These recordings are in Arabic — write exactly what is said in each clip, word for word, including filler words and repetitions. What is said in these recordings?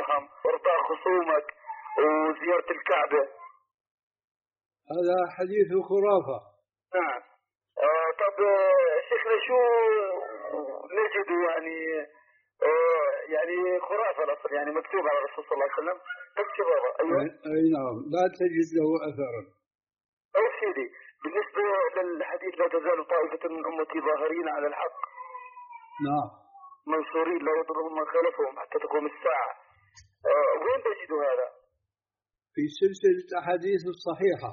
الدرهم وارضاء خصومك وزيارة الكعبة. هذا حديث خرافة. نعم. آه طب آه شيخنا شو نجد يعني آه يعني خرافة الأصل يعني مكتوب على الرسول صلى الله عليه وسلم تكتب بابا. أيوة. أي نعم لا تجد له أثرا. أو سيدي بالنسبة للحديث لا تزال طائفة من أمتي ظاهرين على الحق. نعم. منصورين لا يضرهم من خلفهم حتى تقوم الساعة. آه وين تجد هذا؟ في سلسلة أحاديث الصحيحة.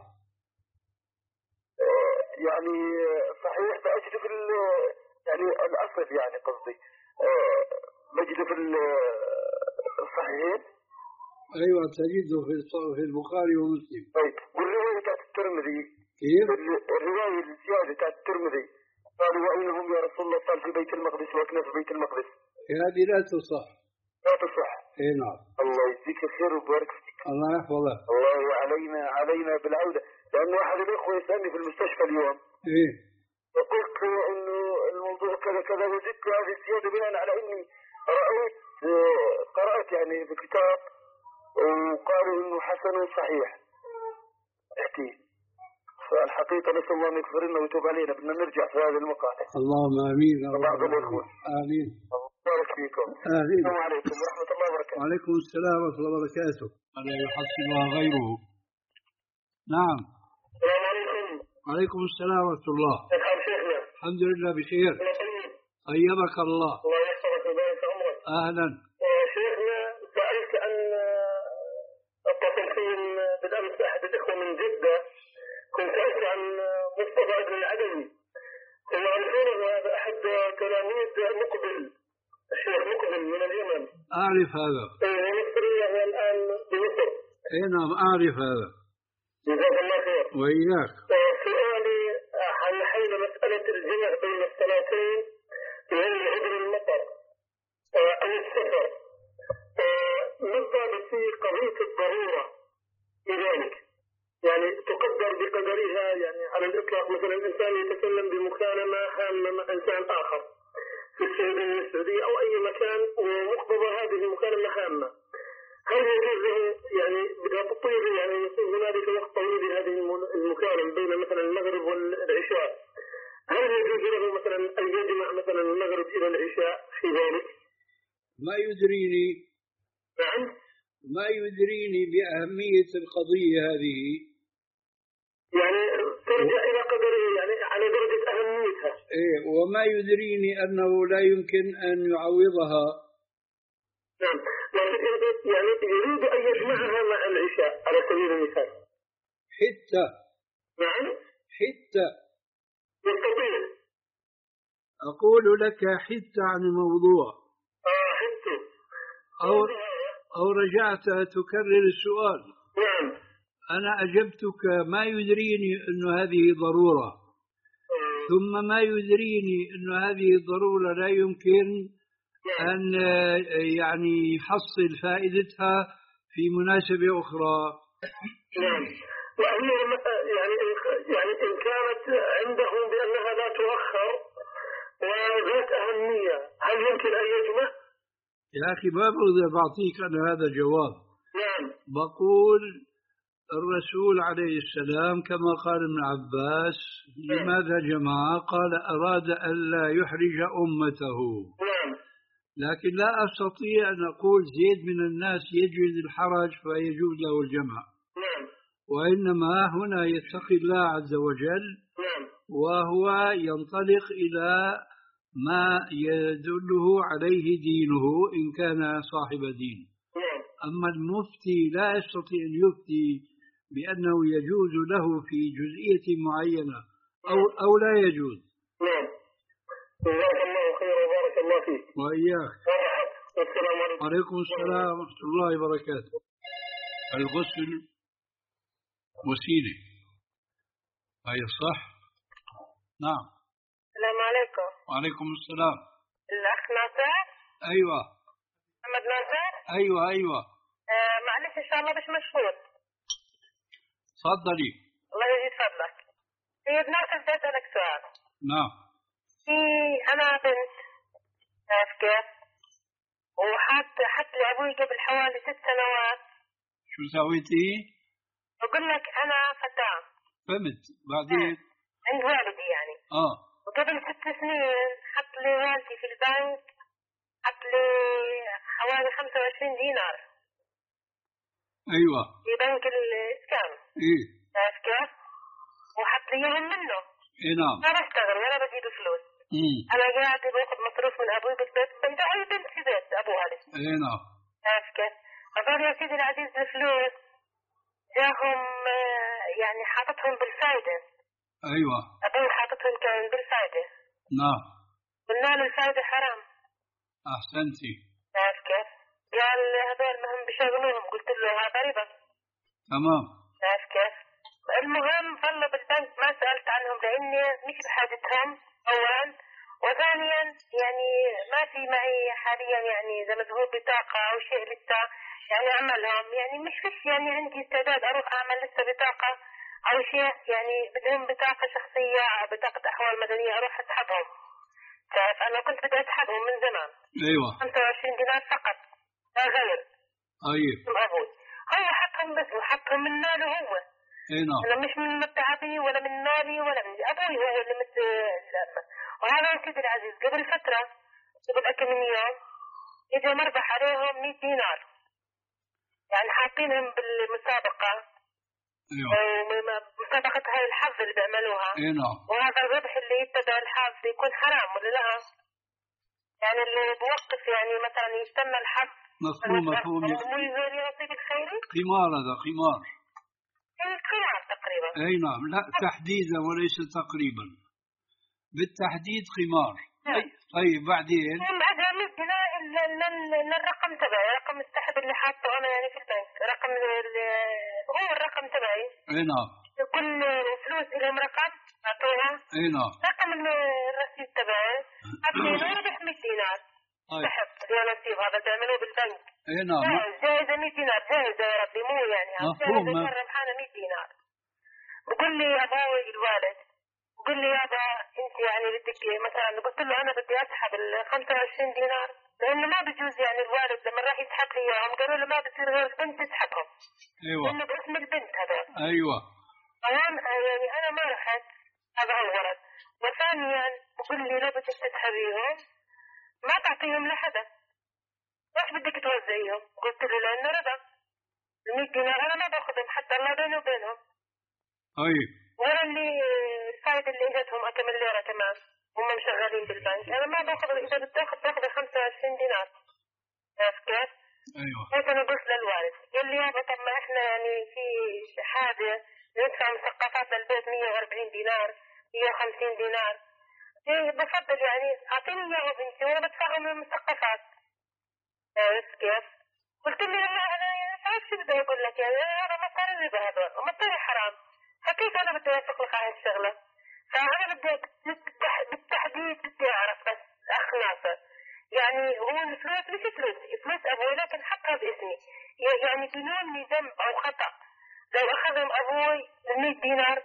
آه يعني صحيح بأجد في يعني الأصل يعني قصدي آه بجد في الصحيحين. أيوة تجده في البخاري ومسلم. طيب والرواية بتاعت الترمذي كيف؟ الرواية الزيادة بتاعت الترمذي قالوا وإنهم يا رسول الله صار في بيت المقدس وأكنا في بيت المقدس. هذه لا تصح. لا تصح. إيه نعم. الله يجزيك الخير ويبارك فيك. الله يحفظك. الله علينا علينا بالعودة لأن واحد الأخوة يسألني في المستشفى اليوم. إيه. فقلت إنه الموضوع كذا كذا وزدت هذه الزيادة بناء على إني رأيت قرأت يعني في كتاب وقالوا إنه حسن صحيح. احكي. فالحقيقة نسأل الله أن يغفر لنا ويتوب علينا بدنا نرجع في هذه المقاطع. اللهم آمين. بعض الإخوة. آمين. بارك فيكم. آمين. السلام عليكم ورحمة الله وبركاته. وعليكم السلام ورحمة الله وبركاته. ألا يحصلها غيره. نعم. السلام عليكم. وعليكم السلام ورحمة الله. كيف حال شيخنا؟ الحمد لله بخير. طيبك الله. الله يحفظك ويبارك عمرك. أهلا. شيخنا سألت عن التفاصيل بالأمس أحد الإخوة من جدة كنت أسأل عن مصطفى ابن العدوي هم يعرفونه هذا أحد تلاميذ مقبل الشيخ مقبل من اليمن. أعرف هذا. إيه مصري وهو الآن بمصر. إيه نعم أعرف هذا. جزاك الله خير. وإياك. سؤالي عن حول مسألة الجمع بين الصلاتين من عذر المطر أو السفر. بالضبط في قضية الضرورة لذلك يعني تقدر بقدرها يعني على الإطلاق مثلا الإنسان يتكلم بمكالمة هامة مع إنسان آخر في السعودية السعودية أو أي مكان ومقتضى هذه المكالمة هامة هل يجوز له يعني بدها تطير يعني يكون هنالك وقت طويل لهذه المكالمة بين مثلا المغرب والعشاء هل يجوز له مثلا أن يجمع مثلا المغرب إلى العشاء في ذلك؟ ما يدريني. نعم. ما يدريني بأهمية القضية هذه. يعني ترجع إلى قدره يعني على درجة أهميتها. إيه وما يدريني أنه لا يمكن أن يعوضها. نعم لكن يعني يريد أن يجمعها مع العشاء على سبيل المثال. حتى. نعم. حتى. يستطيع. أقول لك حتى عن الموضوع. آه حتى. أو أو رجعت تكرر السؤال. نعم. أنا أجبتك ما يدريني أن هذه ضرورة. ثم ما يدريني أن هذه الضرورة لا يمكن أن يعني يحصل فائدتها في مناسبة أخرى. نعم. يعني يعني يعني إن كانت عندهم بأنها لا تؤخر وذات أهمية هل يمكن أن يجمع؟ يا أخي ما بقدر بعطيك أنا هذا الجواب. نعم. بقول الرسول عليه السلام كما قال ابن عباس لماذا جمع؟ قال أراد ألا يحرج أمته. نعم. لكن لا أستطيع أن أقول زيد من الناس يجد الحرج فيجوز له الجمع. نعم. وإنما هنا يتقي الله عز وجل. نعم. وهو ينطلق إلى ما يدله عليه دينه إن كان صاحب دين. نعم. أما المفتي لا يستطيع أن يفتي بأنه يجوز له في جزئية معينة أو, أو لا يجوز. نعم. جزاك الله خير وبارك الله فيك. وإياك. السلام عليكم. وعليكم السلام ورحمة الله وبركاته. الغسل وسيلة. أي صح؟ نعم. السلام عليكم. وعليكم السلام. الأخ ناصر؟ أيوة. محمد ناصر؟ أيوة أيوة. آه معلش إن شاء الله مش مشغول. تفضلي. الله يزيد فضلك. سيد ناصر بدي أسألك سؤال. نعم. في أنا بنت عارف كيف؟ وحط حط لي أبوي قبل حوالي ست سنوات. شو سويتي؟ بقول لك أنا فتاة. فهمت. بعدين؟ عند والدي يعني. آه. وقبل ست سنين حط لي والدي في البنك، حط لي حوالي خمسة وعشرين دينار. أيوة. في بنك الإسكان. إيه. عارف كيف؟ وحط لي إياهم منه. إيه نعم. ما بشتغل ولا بجيب فلوس. مم. أنا قاعدة باخذ مصروف من أبوي بالبيت، بنت أي بنت في بيت أبوها لسه. إيه نعم. عارف كيف؟ هذول يا سيدي العزيز الفلوس جاهم يعني حاطتهم بالفائدة. أيوة. أبوي حاطتهم كان بالفائدة. نعم. قلنا له الفائدة حرام. أحسنتي. عارف كيف؟ قال هذول ما هم بيشغلوهم، قلت له هذا ربا. تمام. عارف كيف؟ المهم ظلوا بالبنك، ما سألت عنهم لأني مش بحاجتهم أولا، وثانيا يعني ما في معي حاليا يعني زي ما تقول بطاقة أو شيء لسه يعني أعملهم، يعني مش فيش يعني عندي استعداد أروح أعمل لسه بطاقة أو شيء، يعني بدهم بطاقة شخصية أو بطاقة أحوال مدنية أروح أسحبهم. تعرف أنا كنت بدي أسحبهم من زمان. أيوة. خمسة وعشرين دينار فقط لا غير. طيب. من أبوي هو حطهم بس وحطهم من ماله هو. اي نعم. أنا مش من متعبي ولا من مالي ولا من أبوي، هو اللي مت. وهذا يا سيدي العزيز قبل فترة، قبل كم من يوم، إجا مربح عليهم مئة دينار، يعني حاطينهم بالمسابقة. ايوه. مسابقة هاي الحظ اللي بيعملوها. اي نعم. وهذا الربح اللي يتبع الحظ يكون حرام ولا لا؟ يعني اللي بوقف يعني مثلا يستنى الحظ. مفهوم مفهوم. مو يزول نصيب الخيري؟ قمار، هذا قمار. قمار تقريبا. اي نعم، لا تحديدا وليس تقريبا، بالتحديد قمار. طيب, طيب بعدين بعدها مثلا الرقم تبعي، رقم السحب اللي حاطه انا يعني في البنك، رقم هو الرقم تبعي. اي نعم. كل فلوس لهم رقم اعطوها. اي نعم. رقم الرصيد تبعي حاطينه ربح مئة دينار. سحب يا نصيب، هذا تعملوه بالبنك. اي نعم. جائزة مئة دينار، جائزة يا ربي، مو يعني مفهوم. جائزة ربحانة مئة دينار. بقول لي ابوي الوالد، قل لي يابا انت يعني بدك مثلا، قلت له انا بدي اسحب ال خمسة وعشرين دينار لانه ما بجوز، يعني الوالد لما راح يسحب لي اياهم قالوا له ما بصير غير البنت تسحبهم. ايوه. لانه باسم البنت هذا. ايوه. انا يعني انا ما رحت، هذا اولا. وثانيا بقول لي لو بدك تسحبيهم ما تعطيهم لحدا، ليش بدك توزعيهم؟ قلت له لانه ربا. ال مئة دينار انا ما باخذهم حتى الله بيني وبينهم. طيب. ولا اللي الفائدة اللي اجتهم كم ليرة كمان هم مشغلين بالبنك، انا ما باخذ، اذا بتاخذ تاخذ خمسة وعشرين دينار. عرفت كيف؟ ايوه. هيك انا قلت للوالد، قال لي يابا طب ما احنا يعني في حاجة ندفع مثقفات للبيت مئة وأربعين دينار، مئة وخمسين دينار. ايه بفضل يعني اعطيني اياه بنتي وانا بدفعهم من المثقفات. عرفت كيف؟ قلت له والله انا يعني تعرف شو بدي اقول لك، يعني هذا مصاري ربا هذول ومصاري حرام، فكيف انا بدي اوثق لك على الشغله؟ فانا بدي بالتحديد بدي اعرف بس اخ ناصر، يعني هو الفلوس مش فلوس، فلوس ابوي لكن حطها باسمي، يعني بدون ذنب او خطا لو اخذهم ابوي مئة دينار.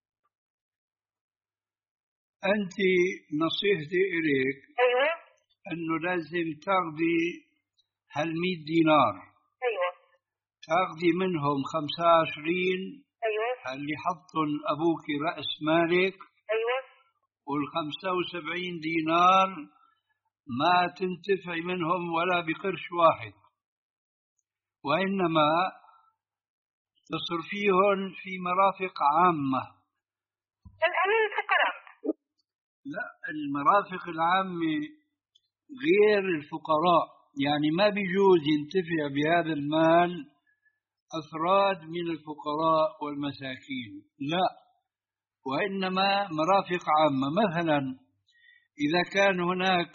انت نصيحتي اليك ايوه انه لازم تاخذي هال مئة دينار. ايوه. تاخذي منهم خمسة وعشرين. ايوه. اللي حطن ابوك راس مالك. ايوه. وال خمسة وسبعين دينار ما تنتفعي منهم ولا بقرش واحد، وانما تصرفيهم في مرافق عامه. الامين الفقراء. لا، المرافق العامه غير الفقراء، يعني ما بيجوز ينتفع بهذا المال أفراد من الفقراء والمساكين، لا، وإنما مرافق عامة. مثلا إذا كان هناك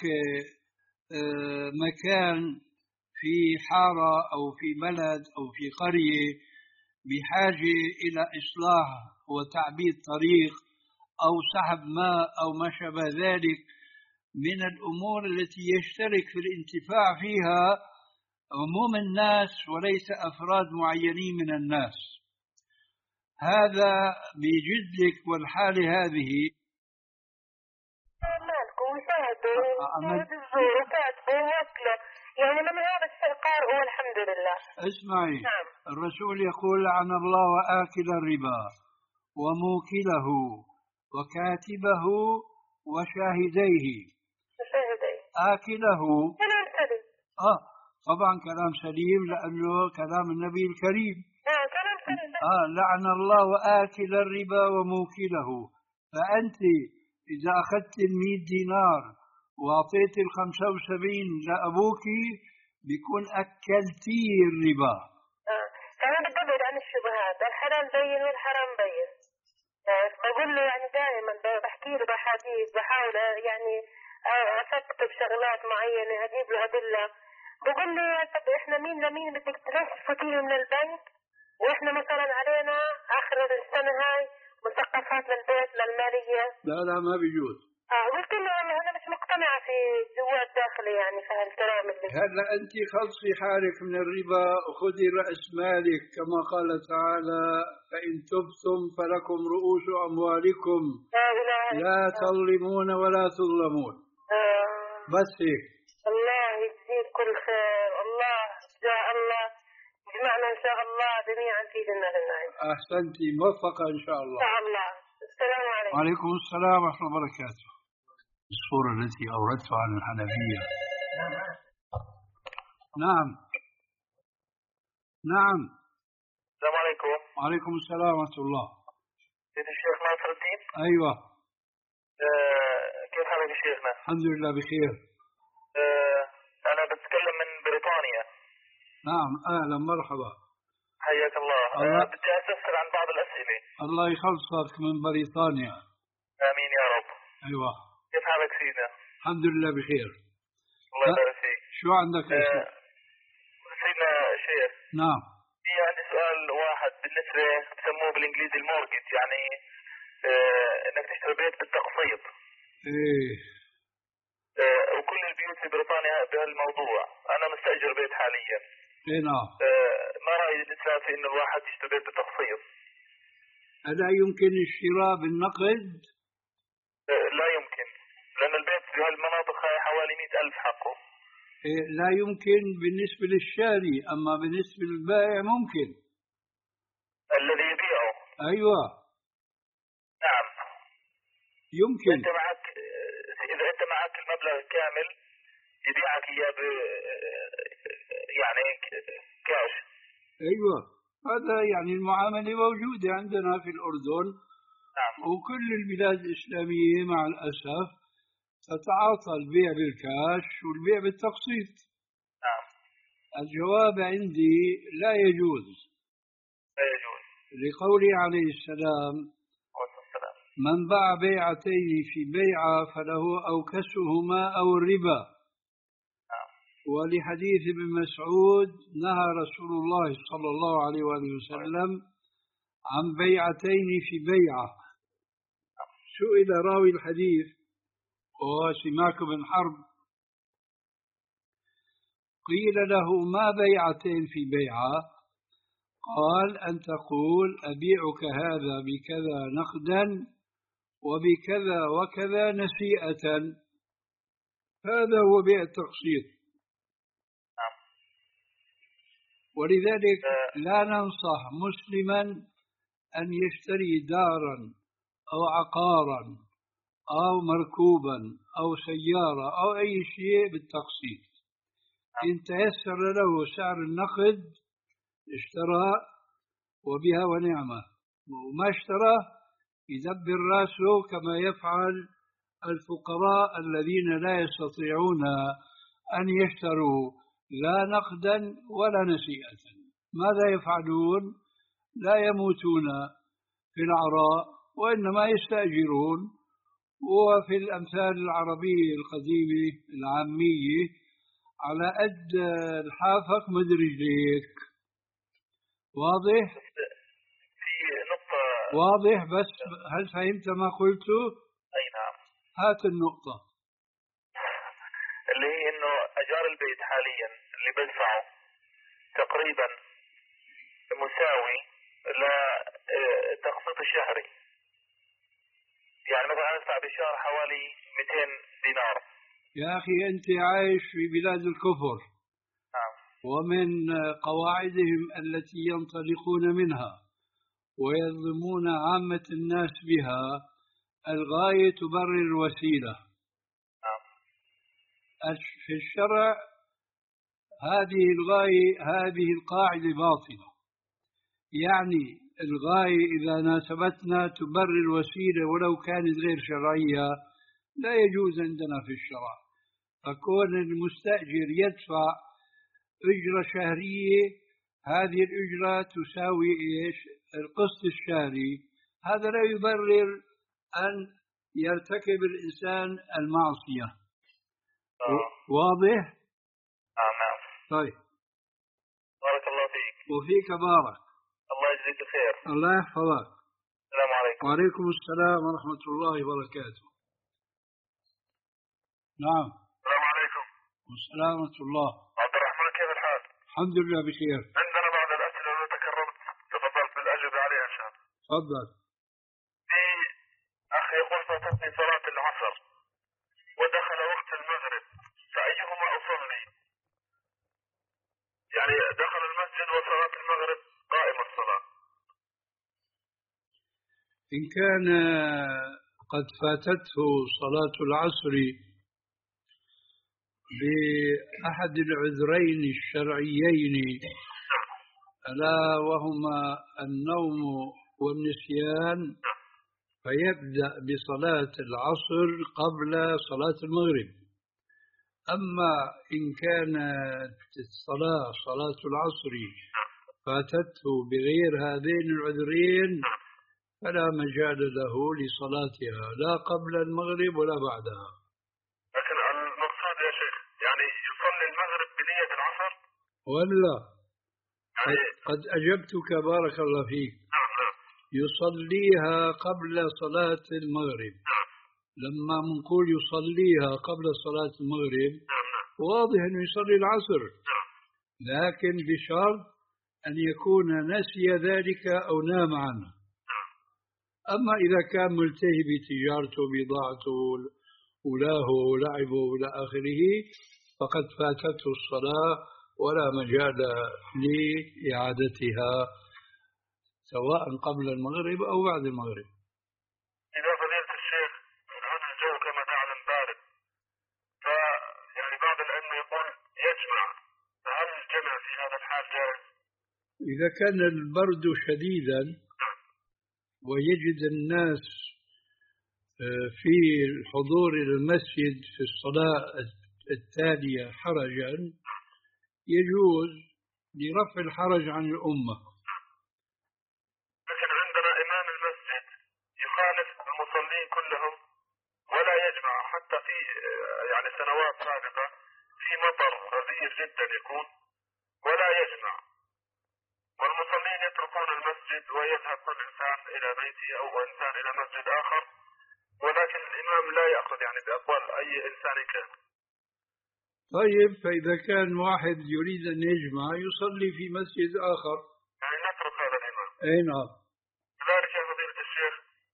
مكان في حارة أو في بلد أو في قرية بحاجة إلى إصلاح وتعبيد طريق أو سحب ماء أو ما شابه ذلك من الأمور التي يشترك في الانتفاع فيها عموم الناس وليس أفراد معينين من الناس، هذا بيجد لك. والحالة هذه مالكم وشاهدوا وشاهدوا وكاتبوا ووكلوا، يعني من هذا الشقار هو الحمد لله. اسمعي. نعم. الرسول يقول لعن الله آكل الربا وموكله وكاتبه وشاهديه. شاهديه. آكله كلام سليم. آه طبعا كلام سليم لأنه كلام النبي الكريم. نعم كلام سليم. آه لعن الله آكل الربا وموكله. فأنت إذا أخذت المئة دينار وأعطيت الخمسة وسبعين لأبوك بيكون أكلتي الربا. آه. كمان ببعد عن الشبهات، الحلال بين والحرام بين. آه. بقول له يعني دائما بحكي له بحديث، بحاول يعني أثبت بشغلات معينة، أجيب له أدلة. بقول له طب إحنا مين لمين بدك تفوتيه من البنك، وإحنا مثلا علينا آخر السنة هاي مثقفات للبيت للمالية. لا لا ما بيجوز. آه قلت له أنا مش مقتنعة في جوات داخلي يعني في هالكلام اللي هلا أنت خلصي حالك من الربا وخذي رأس مالك كما قال تعالى فإن تبتم فلكم رؤوس أموالكم لا تظلمون ولا تظلمون. آه. بس هيك. الله يجزيك كل خير. الله جاء الله جمعنا إن شاء الله جميعا في جنة النعيم. أحسنتي موفقة إن شاء الله. إن شاء الله. السلام عليكم. وعليكم السلام ورحمة الله وبركاته. الصورة التي أوردتها عن الحنفية. نعم نعم. السلام عليكم. وعليكم السلام ورحمة الله. سيد الشيخ ناصر الدين. أيوة. آه كيف حالك يا شيخنا؟ الحمد لله بخير. آه أنا بتكلم من بريطانيا. نعم أهلا مرحبا. حياك الله. الله. آه بدي أستفسر عن بعض الأسئلة. الله يخلصك من بريطانيا. آمين يا رب. أيوة. كيف حالك سيدنا؟ الحمد لله بخير. الله يبارك فيك. شو عندك يا آه شيخ؟ سيدنا شيخ. نعم. في عندي سؤال واحد بالنسبة بسموه بالإنجليزي المورجج، يعني آه إنك تشتري بيت بالتقسيط. إيه. آه وكل البيوت في بريطانيا بهالموضوع. أنا مستأجر بيت حاليا. إيه نعم. آه ما رأي الإسلام في إن الواحد يشتري بيت بالتقسيط؟ ألا يمكن الشراء بالنقد؟ آه لا يمكن، لأن البيت في هالمناطق هاي حوالي مئة ألف حقه. إيه لا يمكن بالنسبة للشاري، أما بالنسبة للبائع ممكن. الذي يبيعه. أيوة. نعم. يمكن. أنت معك، إذا أنت معك المبلغ الكامل يبيعك إياه ب يعني كاش. أيوة هذا يعني المعاملة موجودة عندنا في الأردن. نعم. وكل البلاد الإسلامية مع الأسف تتعاطى البيع بالكاش والبيع بالتقسيط. نعم. الجواب عندي لا يجوز. لا يجوز. لقوله عليه السلام والسلام. من باع بيعتين في بيعة فله أو كسهما أو الربا. نعم. ولحديث ابن مسعود نهى رسول الله صلى الله عليه وآله وسلم عن بيعتين في بيعة. سئل راوي الحديث وهو سماك بن حرب قيل له ما بيعتين في بيعة؟ قال أن تقول أبيعك هذا بكذا نقدا وبكذا وكذا نسيئة. هذا هو بيع التقسيط. ولذلك لا ننصح مسلما أن يشتري دارا أو عقارا أو مركوبا أو سيارة أو أي شيء بالتقسيط. إن تيسر له سعر النقد اشترى وبها ونعمة، وما اشترى يدبر راسه كما يفعل الفقراء الذين لا يستطيعون أن يشتروا لا نقدا ولا نسيئة. ماذا يفعلون؟ لا يموتون في العراء وإنما يستأجرون. وفي الأمثال العربية القديمة العامية على قد الحافك مد رجليك. واضح؟ في نقطة. واضح بس هل فهمت ما قلته؟ أي نعم. هات النقطة. اللي هي إنه أجار البيت حاليا اللي بدفعه تقريبا مساوي لتقسيط الشهري. يعني مثلا أدفع بالشهر حوالي مئتين دينار. يا أخي أنت عايش في بلاد الكفر، ومن قواعدهم التي ينطلقون منها ويظلمون عامة الناس بها الغاية تبرر الوسيلة. في الشرع هذه الغاية هذه القاعدة باطلة، يعني الغاية إذا ناسبتنا تبرر الوسيلة ولو كانت غير شرعية لا يجوز عندنا في الشرع. فكون المستأجر يدفع أجرة شهرية، هذه الأجرة تساوي إيش؟ القسط الشهري، هذا لا يبرر أن يرتكب الإنسان المعصية. آه. واضح؟ آه نعم. طيب، بارك الله فيك. وفيك بارك. الله يجزيك خير. الله يحفظك. السلام عليكم. وعليكم السلام ورحمة الله وبركاته. نعم. السلام عليكم. والسلام ورحمة الله. عبد الرحمن، كيف الحال؟ الحمد لله بخير. عندنا بعض الأسئلة لو تكرمت تفضلت بالأجوبة عليها إن شاء الله. تفضل. في أخ يقول فاتتني صلاة العصر ودخل وقت المغرب، فأيهما أصلي؟ يعني دخل المسجد وصلاة المغرب قائمة الصلاة. إن كان قد فاتته صلاة العصر بأحد العذرين الشرعيين ألا وهما النوم والنسيان، فيبدأ بصلاة العصر قبل صلاة المغرب. أما إن كانت الصلاة صلاة العصر فاتته بغير هذين العذرين فلا مجال له لصلاتها لا قبل المغرب ولا بعدها. لكن المقصود يا شيخ يعني يصلي المغرب بنية العصر ولا يعني قد أجبتك بارك الله فيك. نعم نعم. يصليها قبل صلاة المغرب. لما نقول يصليها قبل صلاة المغرب واضح أنه يصلي العصر، لكن بشرط أن يكون نسي ذلك أو نام عنه. أما إذا كان ملتهي بتجارته بضاعته ولاه ولعبه إلى آخره فقد فاتته الصلاة ولا مجال لإعادتها سواء قبل المغرب أو بعد المغرب. إذا فضيلة الشيخ هذا الجو كما تعلم بارد، فيعني بعض العلم يقول يجمع، فهل الجمع في هذا الحال جائز؟ إذا كان البرد شديدا ويجد الناس في الحضور إلى المسجد في الصلاة التالية حرجا يجوز لرفع الحرج عن الأمة. لكن عندنا إمام المسجد يخالف المصلين كلهم ولا يجمع، حتى في يعني سنوات سابقة في مطر غزير جدا يكون ولا يجمع، والمصلين يتركون المسجد ويذهب كل إنسان إلى بيته أو إنسان إلى مسجد آخر، ولكن الإمام لا يأخذ يعني بأقوال أي إنسان كان. طيب، فإذا كان واحد يريد أن يجمع يصلي في مسجد آخر يعني نترك هذا الإمام. أي نعم. كذلك يا فضيلة الشيخ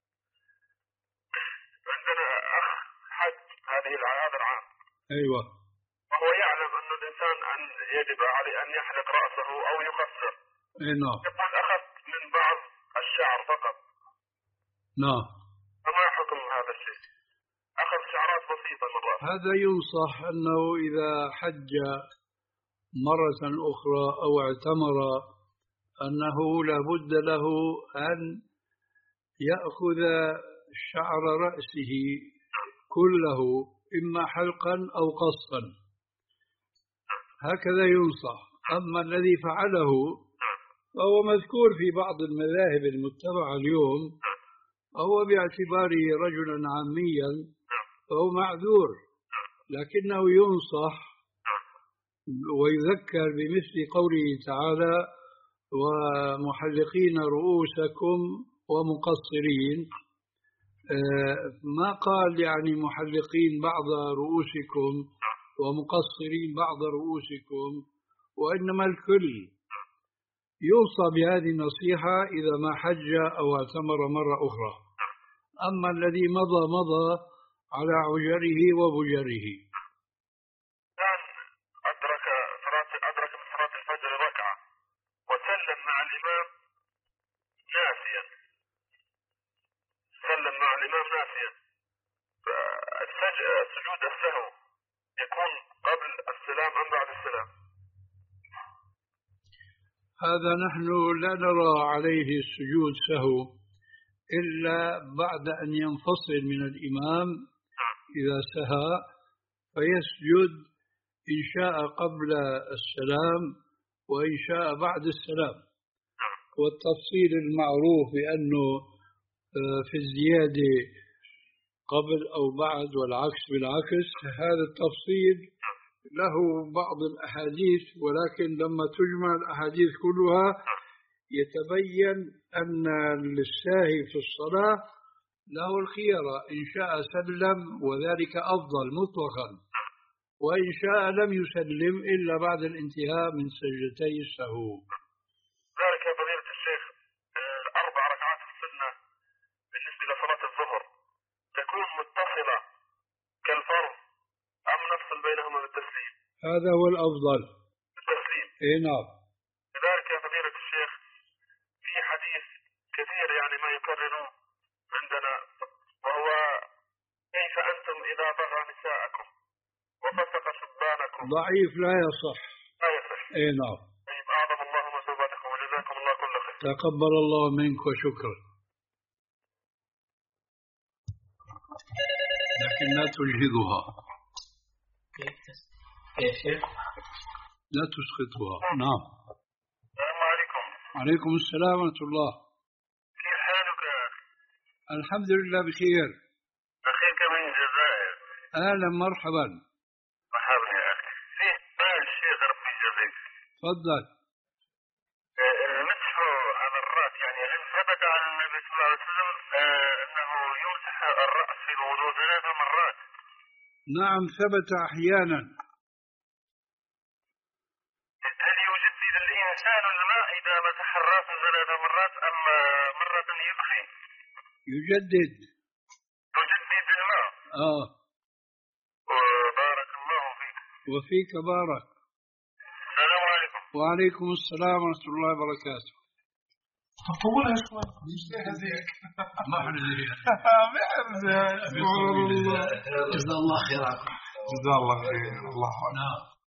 عندنا أخ حج هذه هذا العام. أيوة. وهو يعلم أن الإنسان أن يجب عليه أن يحلق رأسه أو يقصر. أي نعم. يقول أخذت من بعض الشعر فقط. نعم. فما حكم هذا الشيء؟ أخذ شعرات بسيطة من رأسه. هذا ينصح أنه إذا حج مرة أخرى أو اعتمر أنه لا بد له أن يأخذ شعر رأسه كله إما حلقا أو قصا، هكذا ينصح. أما الذي فعله فهو مذكور في بعض المذاهب المتبعة اليوم، فهو باعتباره رجلا عاميا فهو معذور، لكنه ينصح ويذكر بمثل قوله تعالى ومحلقين رؤوسكم ومقصرين. ما قال يعني محلقين بعض رؤوسكم ومقصرين بعض رؤوسكم، وإنما الكل. يوصى بهذه النصيحة إذا ما حج أو اعتمر مرة أخرى. أما الذي مضى مضى على عجره وبجره. أدرك صلاة أدرك من صلاة سلم مع الإمام ناسيا سلم مع الإمام ناسيا فالسجود السهو يكون قبل السلام أم بعد السلام؟ هذا نحن لا نرى عليه السجود سهو إلا بعد أن ينفصل من الإمام إذا سهى فيسجد إن شاء قبل السلام وإن شاء بعد السلام. والتفصيل المعروف بأنه في الزيادة قبل أو بعد والعكس بالعكس، هذا التفصيل له بعض الأحاديث، ولكن لما تجمع الأحاديث كلها يتبين أن للساهي في الصلاة له الخيرة، إن شاء سلم وذلك أفضل مطلقا، وإن شاء لم يسلم إلا بعد الانتهاء من سجدتي السهو. ذلك يا فضيلة الشيخ الأربع ركعات السنة بالنسبة لصلاة الظهر تكون متصلة كالفرض أم نفصل بينهما بالتسليم؟ هذا هو الأفضل التسليم. إيه نعم. لذلك يا فضيلة الشيخ في حديث كثير يعني ما يكررون عندنا، وهو كيف أنتم إذا بغى نساءكم وفسق شبانكم. ضعيف لا يصح. لا يصح. إيه نعم. طيب أعظم الله مثوبتكم وجزاكم الله كل خير. تقبل الله منك وشكرا. لكن لا تجهضها. كيف شيخ؟ لا تسقطها. نعم. السلام عليكم. وعليكم السلام ورحمة الله. كيف حالك يا أخي؟ الحمد لله بخير. أخيك من الجزائر. أهلا مرحبا. مرحبا يا أخي. في سؤال الشيخ ربي يجزيك. تفضل. المسح على الرأس، يعني هل ثبت عن النبي صلى الله عليه وسلم أنه يمسح الرأس في الوضوء ثلاث مرات؟ نعم ثبت أحيانا. هل يجدد الإنسان الماء إذا مسح الرأس ثلاث مرات أم مرة يكفي؟ يجدد. يجدد الماء. آه. وبارك الله فيك. وفيك بارك. السلام عليكم. وعليكم السلام ورحمة الله وبركاته. طولها شوي مش هذيك ما حنزل جزا الله خيركم. جزا الله خير. الله نعم.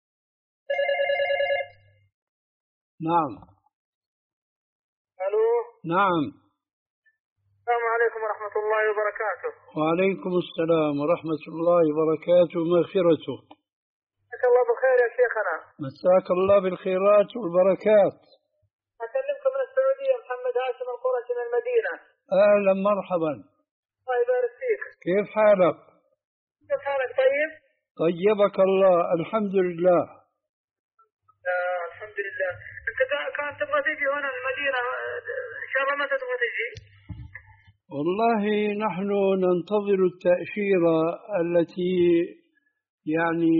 نعم. الو. نعم. السلام عليكم ورحمة الله وبركاته. وعليكم السلام ورحمة الله وبركاته ومغفرته. مساك الله بالخير يا شيخنا. مساك الله بالخيرات والبركات. أكلمكم من السعودية، محمد هاشم القرشي من المدينة. أهلا مرحبا. الله يبارك فيك. كيف حالك؟ كيف حالك؟ طيب؟ طيبك الله الحمد لله. آه الحمد لله. أنت كانت تبغى تجي هنا المدينة، إن شاء الله متى تبغى تجي؟ والله نحن ننتظر التأشيرة التي يعني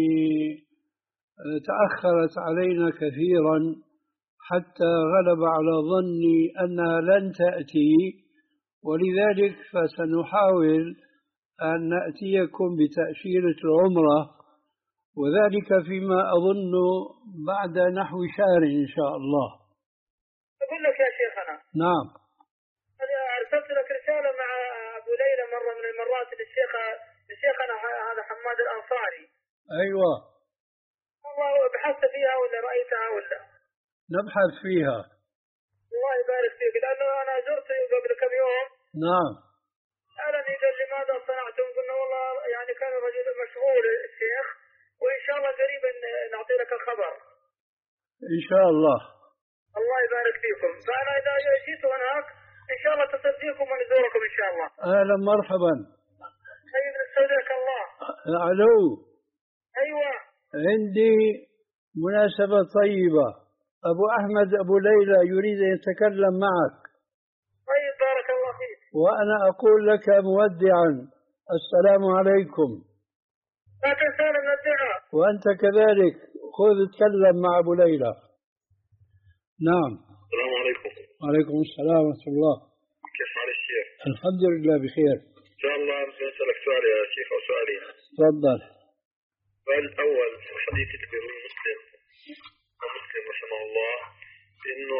تأخرت علينا كثيرا حتى غلب على ظني أنها لن تأتي، ولذلك فسنحاول أن نأتيكم بتأشيرة العمرة، وذلك فيما أظن بعد نحو شهر إن شاء الله. أقول لك يا شيخنا. نعم. أنا أرسلت لك رسالة مع أبو ليلى مرة من المرات للشيخ لشيخنا هذا حماد الأنصاري. أيوة. والله بحثت فيها ولا رأيتها ولا؟ نبحث فيها. الله يبارك فيك، لأنه أنا زرته قبل كم يوم. نعم. سألني قال لي ماذا صنعتم؟ قلنا والله يعني كان الرجل مشغول الشيخ، وإن شاء الله قريبا نعطي لك الخبر. إن شاء الله. الله يبارك فيكم. فأنا إذا جيت هناك إن شاء الله تصديكم ونزوركم إن شاء الله. أهلا مرحبا. طيب نستودعك الله. ألو. أيوة. عندي مناسبة طيبة، أبو أحمد أبو ليلى يريد أن يتكلم معك. طيب بارك الله فيك. وأنا أقول لك مودعا السلام عليكم. لا تنسانا من الدعاء. وأنت كذلك خذ اتكلم مع أبو ليلى. نعم. السلام عليكم. وعليكم السلام ورحمة الله. كيف حال الشيخ؟ الحمد لله بخير. إن شاء الله بسألك سؤال يا شيخ أو سؤالين. تفضل. السؤال الأول في حديث الإمام مسلم مسلم رحمه الله إنه أول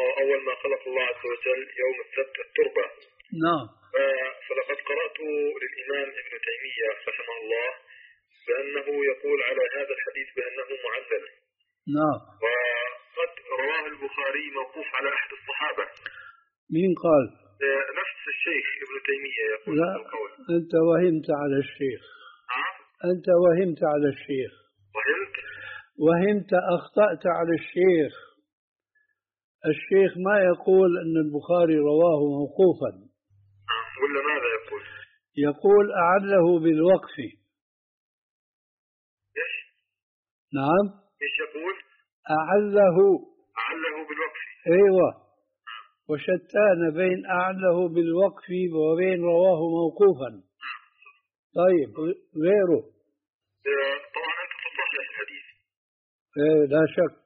لما خلق الله عز وجل يوم السبت التربة. نعم. فلقد قرأت للإمام ابن تيمية رحمه الله بأنه يقول على هذا الحديث بأنه معلل. نعم. وقد رواه البخاري موقوف على أحد الصحابة. مين قال؟ نفس الشيخ ابن تيمية يقول. لا، أنت وهمت على الشيخ. أه؟ أنت وهمت على الشيخ. وهمت؟ وهمت، أخطأت على الشيخ. الشيخ ما يقول أن البخاري رواه موقوفا. أه. ولا ماذا يقول؟ يقول أعله بالوقف. إيش؟ نعم. إيش يقول؟ أعله. أعله بالوقف. أيوة. وشتان بين أعله بالوقف وبين رواه موقوفا. طيب غيره؟ طبعا أنت تصحح الحديث. إيه لا شك.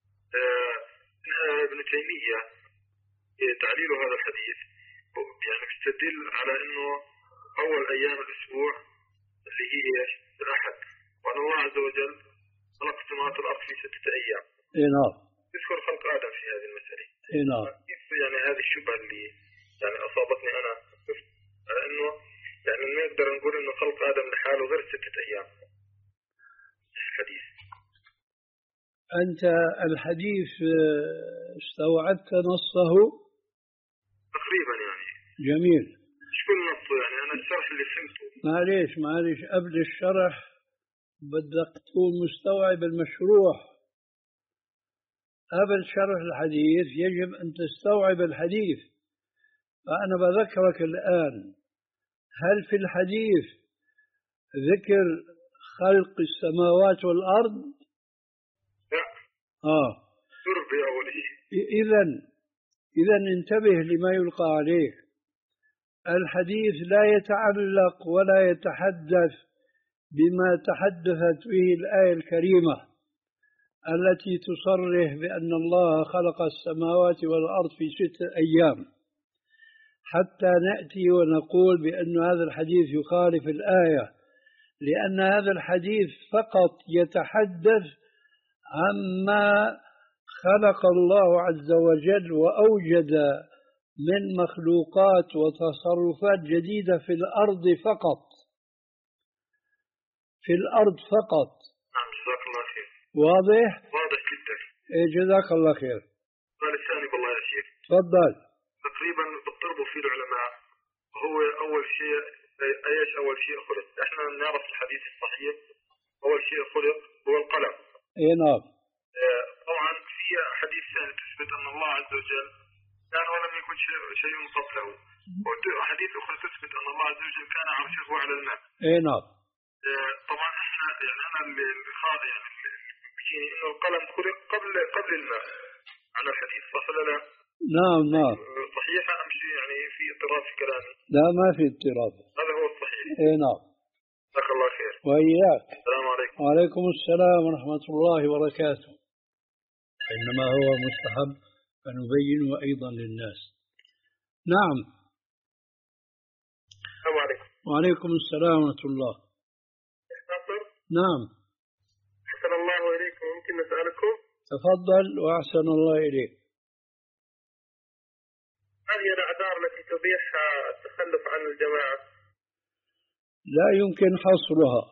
ابن تيمية تعليل هذا الحديث يعني بيستدل على أنه أول أيام الأسبوع اللي هي الأحد، وأن الله عز وجل خلق السماوات والأرض في ستة أيام. إيه نعم. يذكر خلق آدم في هذه المسألة. إيه نعم. كيف يعني هذه الشبهة اللي يعني أصابتني أنا على أنه يعني ما نقدر نقول أنه خلق آدم لحاله غير ستة أيام. الحديث. أنت الحديث استوعبت نصه؟ تقريبا يعني. جميل. إيش كل نصه يعني؟ أنا الشرح اللي فهمته. معليش معليش قبل الشرح بدك تكون مستوعب المشروع. قبل شرح الحديث يجب أن تستوعب الحديث. فأنا بذكرك الآن، هل في الحديث ذكر خلق السماوات والأرض؟ لا. آه. تربي أولي. إذن إذن انتبه لما يلقى عليك. الحديث لا يتعلق ولا يتحدث بما تحدثت به الآية الكريمة التي تصرح بأن الله خلق السماوات والأرض في ستة أيام، حتى نأتي ونقول بأن هذا الحديث يخالف الآية، لأن هذا الحديث فقط يتحدث عما خلق الله عز وجل وأوجد من مخلوقات وتصرفات جديدة في الأرض فقط. في الأرض فقط. نعم جزاك الله خير. واضح؟ واضح جدا. إيه جزاك الله خير. قال الثاني بالله يا شيخ. تفضل. تقريبا بيضطربوا فيه العلماء. هو أول شيء أيش أول شيء خلق؟ إحنا نعرف الحديث الصحيح أول شيء خلق هو القلم. إيه نعم. آه طبعا في أحاديث ثانية تثبت أن الله عز وجل كان ولم يكن شيء شيء قبله، وأحاديث أخرى تثبت أن الله عز وجل كان عرشه على الماء. إيه نعم. آه طبعا إحنا يعني أنا اللي خاضع يعني بيجيني إنه القلم خلق قبل قبل الماء على الحديث، صح ولا لا؟ نعم نعم. صحيحة أم شيء يعني في اضطراب في كلامي؟ لا ما في اضطراب. هذا هو الصحيح. إيه نعم. جزاك الله خير. وإياك. السلام عليكم. وعليكم السلام ورحمة الله وبركاته. إنما هو مستحب فنبينه أيضا للناس. نعم. السلام عليكم. وعليكم السلام ورحمة الله. ناصر. نعم. أحسن الله إليكم، ممكن نسألكم؟ تفضل وأحسن الله إليك. ما هي الأعذار التي تبيح التخلف عن الجماعة؟ لا يمكن حصرها،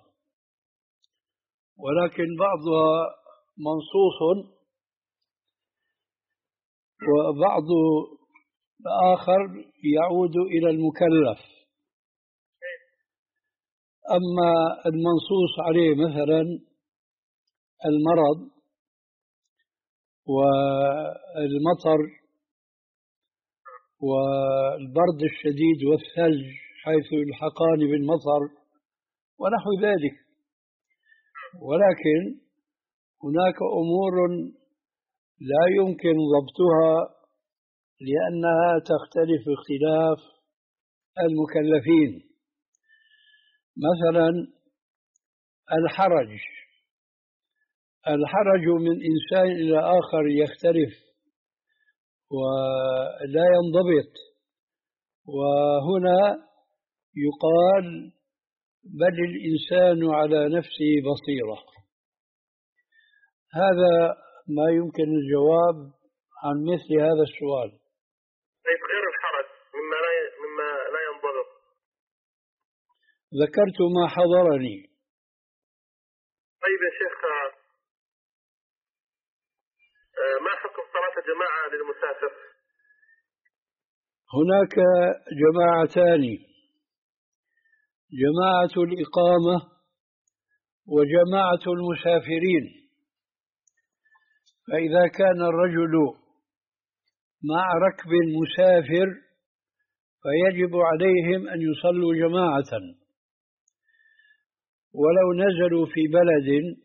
ولكن بعضها منصوص وبعض آخر يعود إلى المكلف. أما المنصوص عليه مثلا المرض والمطر والبرد الشديد والثلج حيث يلحقان بالمطر ونحو ذلك، ولكن هناك أمور لا يمكن ضبطها لأنها تختلف اختلاف المكلفين. مثلا الحرج الحرج من إنسان إلى آخر يختلف ولا ينضبط، وهنا يقال بل الإنسان على نفسه بصيرة. هذا ما يمكن الجواب عن مثل هذا السؤال. طيب غير الحرج مما لا مما لا ينضبط. ذكرت ما حضرني. طيب يا شيخ، ما حكم صلاة الجماعة للمسافر؟ هناك جماعتان: جماعة الإقامة وجماعة المسافرين. فإذا كان الرجل مع ركب مسافر فيجب عليهم أن يصلوا جماعة، ولو نزلوا في بلد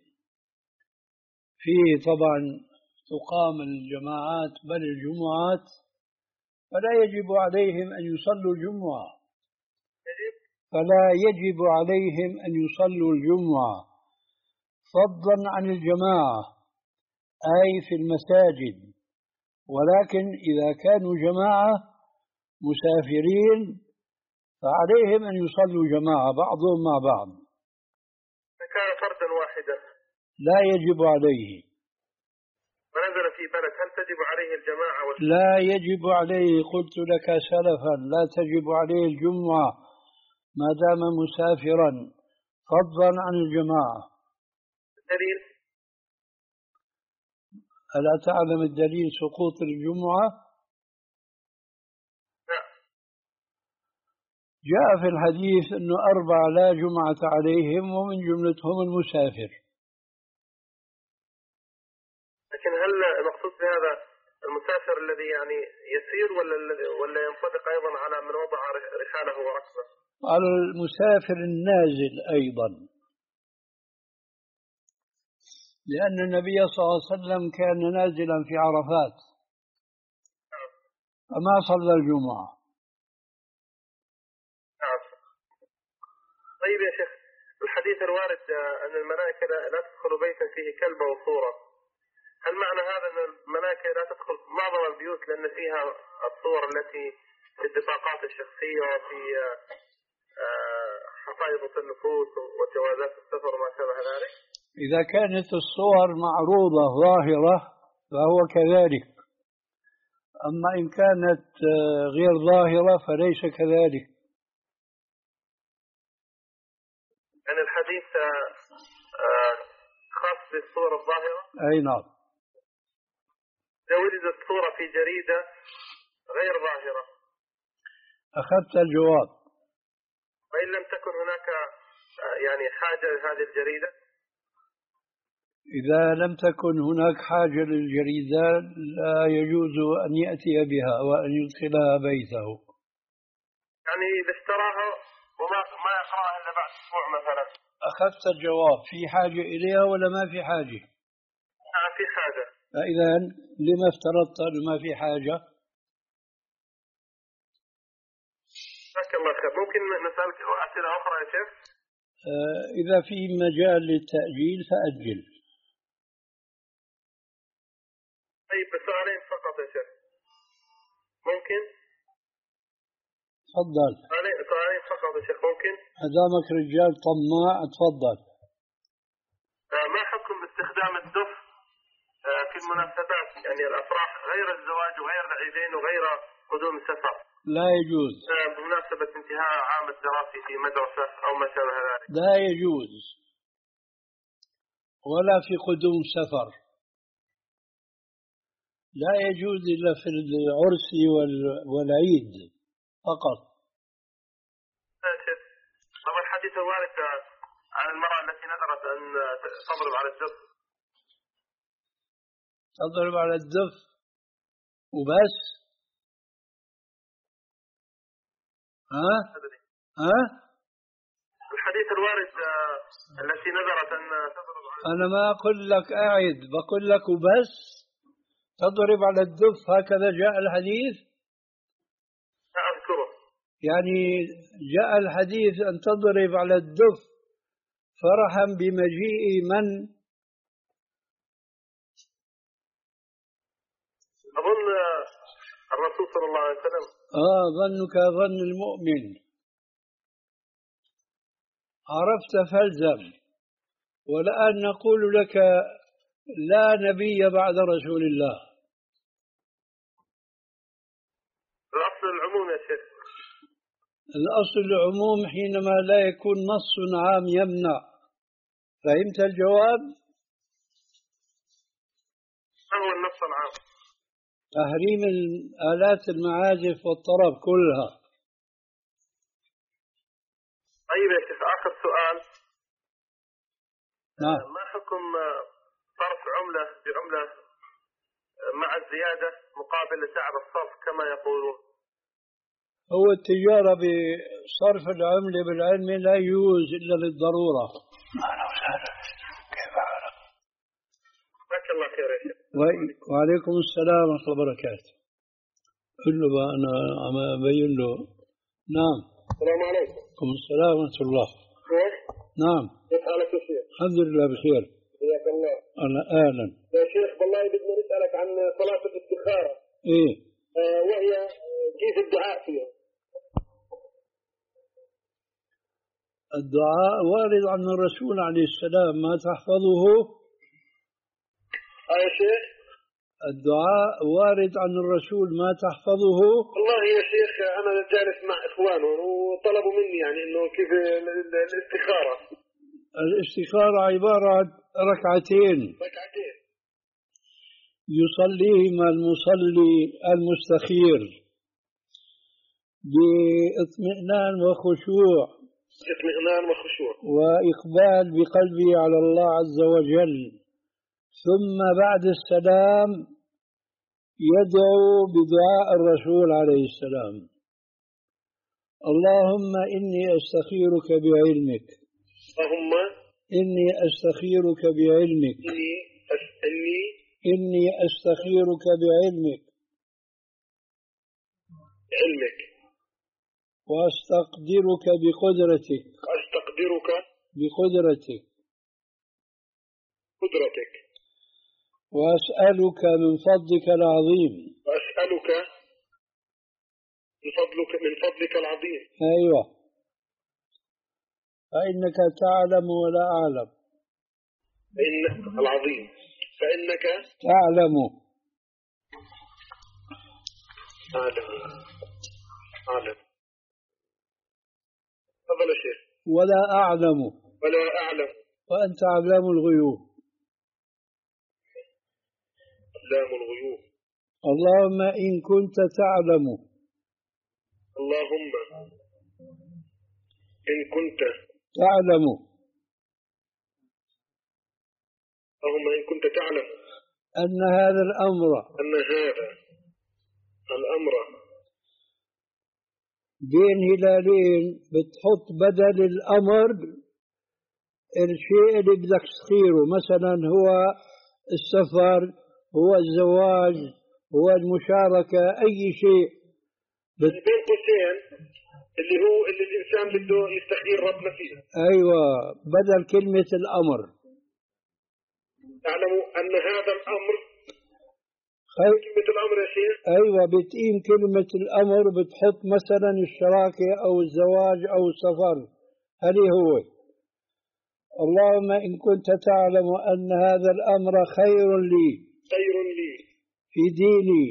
فيه طبعا تقام الجماعات بل الجمعات فلا يجب عليهم أن يصلوا الجمعة فلا يجب عليهم أن يصلوا الجمعة فضلا عن الجماعة أي في المساجد. ولكن إذا كانوا جماعة مسافرين فعليهم أن يصلوا جماعة بعضهم مع بعض. كان فردا واحدا لا يجب عليه. ونزل في بلد هل تجب عليه الجماعة؟ لا يجب عليه. قلت لك سلفا لا تجب عليه الجمعة ما دام مسافرا فضلا عن الجماعة. الدليل؟ ألا تعلم الدليل سقوط الجمعة؟ لا. جاء في الحديث أنه أربعة لا جمعة عليهم ومن جملتهم المسافر. لكن هل المقصود بهذا المسافر الذي يعني يسير ولا ولا ينطبق أيضا على من وضع رحاله وركبه؟ على المسافر النازل أيضا، لأن النبي صلى الله عليه وسلم كان نازلا في عرفات فما صلى الجمعة. نعم. طيب يا شيخ، الحديث الوارد أن الملائكة لا تدخل بيتا فيه كلب أو صورة، هل معنى هذا أن الملائكة لا تدخل معظم البيوت لأن فيها الصور التي في البطاقات الشخصية وفي حفاظة النفوس وجوازات السفر وما شابه ذلك؟ إذا كانت الصور معروضة ظاهرة فهو كذلك، أما إن كانت غير ظاهرة فليس كذلك. يعني الحديث خاص بالصور الظاهرة؟ أي نعم. لو وجدت صورة في جريدة غير ظاهرة أخذت الجواب. وإن لم تكن هناك يعني حاجة لهذه الجريدة؟ إذا لم تكن هناك حاجة للجريدة لا يجوز أن يأتي بها وأن يدخلها بيته. يعني إذا اشتراها وما ما يقرأها إلا بعد أسبوع مثلا. أخذت الجواب. في حاجة إليها ولا ما في حاجة؟ نعم في حاجة. فإذا لما افترضت ما في حاجة؟ جزاك الله خير. ممكن نسألك أسئلة أخرى يا شيخ؟ آه إذا في مجال للتأجيل فأجل. طيب سؤالين فقط يا شيخ ممكن؟ تفضل. سؤالين سؤالين فقط يا شيخ ممكن؟ أدامك رجال طماع تفضل. آه ما حكم استخدام الدف آه في المناسبات يعني الأفراح غير الزواج وغير العيدين وغير قدوم السفر؟ لا يجوز. آه بمناسبة انتهاء عام الدراسي في مدرسة أو ما شابه ذلك. لا يجوز ولا في قدوم سفر. لا يجوز إلا في العرس والعيد فقط. طبعا الحديث الوارد عن المرأة التي نذرت أن تضرب على الدف. تضرب على الدف وبس؟ ها؟ ها؟ الحديث الوارد التي نذرت أن تضرب على الدف. أنا ما أقول لك أعد، بقول لك وبس تضرب على الدف، هكذا جاء الحديث؟ لا أذكره. يعني جاء الحديث أن تضرب على الدف فرحا بمجيء من؟ أظن الرسول صلى الله عليه وسلم. آه ظنك ظن المؤمن. عرفت فالزم. والآن نقول لك لا نبي بعد رسول الله. الأصل العموم يا شيخ. الأصل العموم حينما لا يكون نص عام يمنع. فهمت الجواب؟ ما هو النص العام؟ تحريم الآلات المعازف والطرب كلها. طيب يا شيخ، آخر سؤال. نعم. ما حكم صرف عملة بعملة مع الزيادة مقابل سعر الصرف كما يقولون؟ هو التجارة بصرف العملة بالعلم لا يجوز إلا للضرورة. كيف حالك؟ جزاك الله خير يا شيخ. وعليكم السلام ورحمة الله وبركاته. قل له بقى أنا عم أبين له. نعم. السلام عليكم. وعليكم السلام ورحمة الله. كيف؟ نعم. كيف حالك يا شيخ؟ الحمد لله بخير. حياك الله. أهلا أهلا. يا شيخ والله بدنا نسألك عن صلاة الاستخارة. إيه. آه وهي كيف الدعاء فيها؟ الدعاء وارد عن الرسول عليه السلام، ما تحفظه؟ آه يا شيخ؟ الدعاء وارد عن الرسول، ما تحفظه؟ والله يا شيخ أنا جالس مع إخوانه وطلبوا مني يعني إنه كيف الاستخارة. الاستخارة عبارة عن ركعتين ركعتين يصليهما المصلي المستخير باطمئنان وخشوع اطمئنان وخشوع وإقبال بقلبه على الله عز وجل، ثم بعد السلام يدعو بدعاء الرسول عليه السلام: اللهم إني أستخيرك بعلمك، اللهم إني أستخيرك بعلمك، إني إني إني أستخيرك بعلمك علمك وأستقدرك بقدرتك أستقدرك بقدرتك قدرتك وأسألك من فضلك العظيم وأسألك من فضلك من فضلك العظيم. أيوة، فإنك تعلم ولا أعلم. فإن العظيم فإنك تعلم أعلم أعلم تفضل يا شيخ. ولا أعلم ولا أعلم وأنت علام الغيوب. علام الغيوب. اللهم إن كنت تعلم اللهم إن كنت تعلم اللهم إن كنت تعلم أن هذا الأمر أن هذا الأمر بين هلالين بتحط بدل الأمر الشيء اللي بدك تخيره، مثلا هو السفر، هو الزواج، هو المشاركة، أي شيء بت... بين قوسين اللي هو اللي الإنسان بده يستخير ربنا فيه. أيوة، بدل كلمة الأمر. تعلم أن هذا الأمر خي... كلمة الأمر يا شيخ. أيوة، بتقيم كلمة الأمر بتحط مثلا الشراكة أو الزواج أو السفر. هل هو اللهم إن كنت تعلم أن هذا الأمر خير لي خير لي في ديني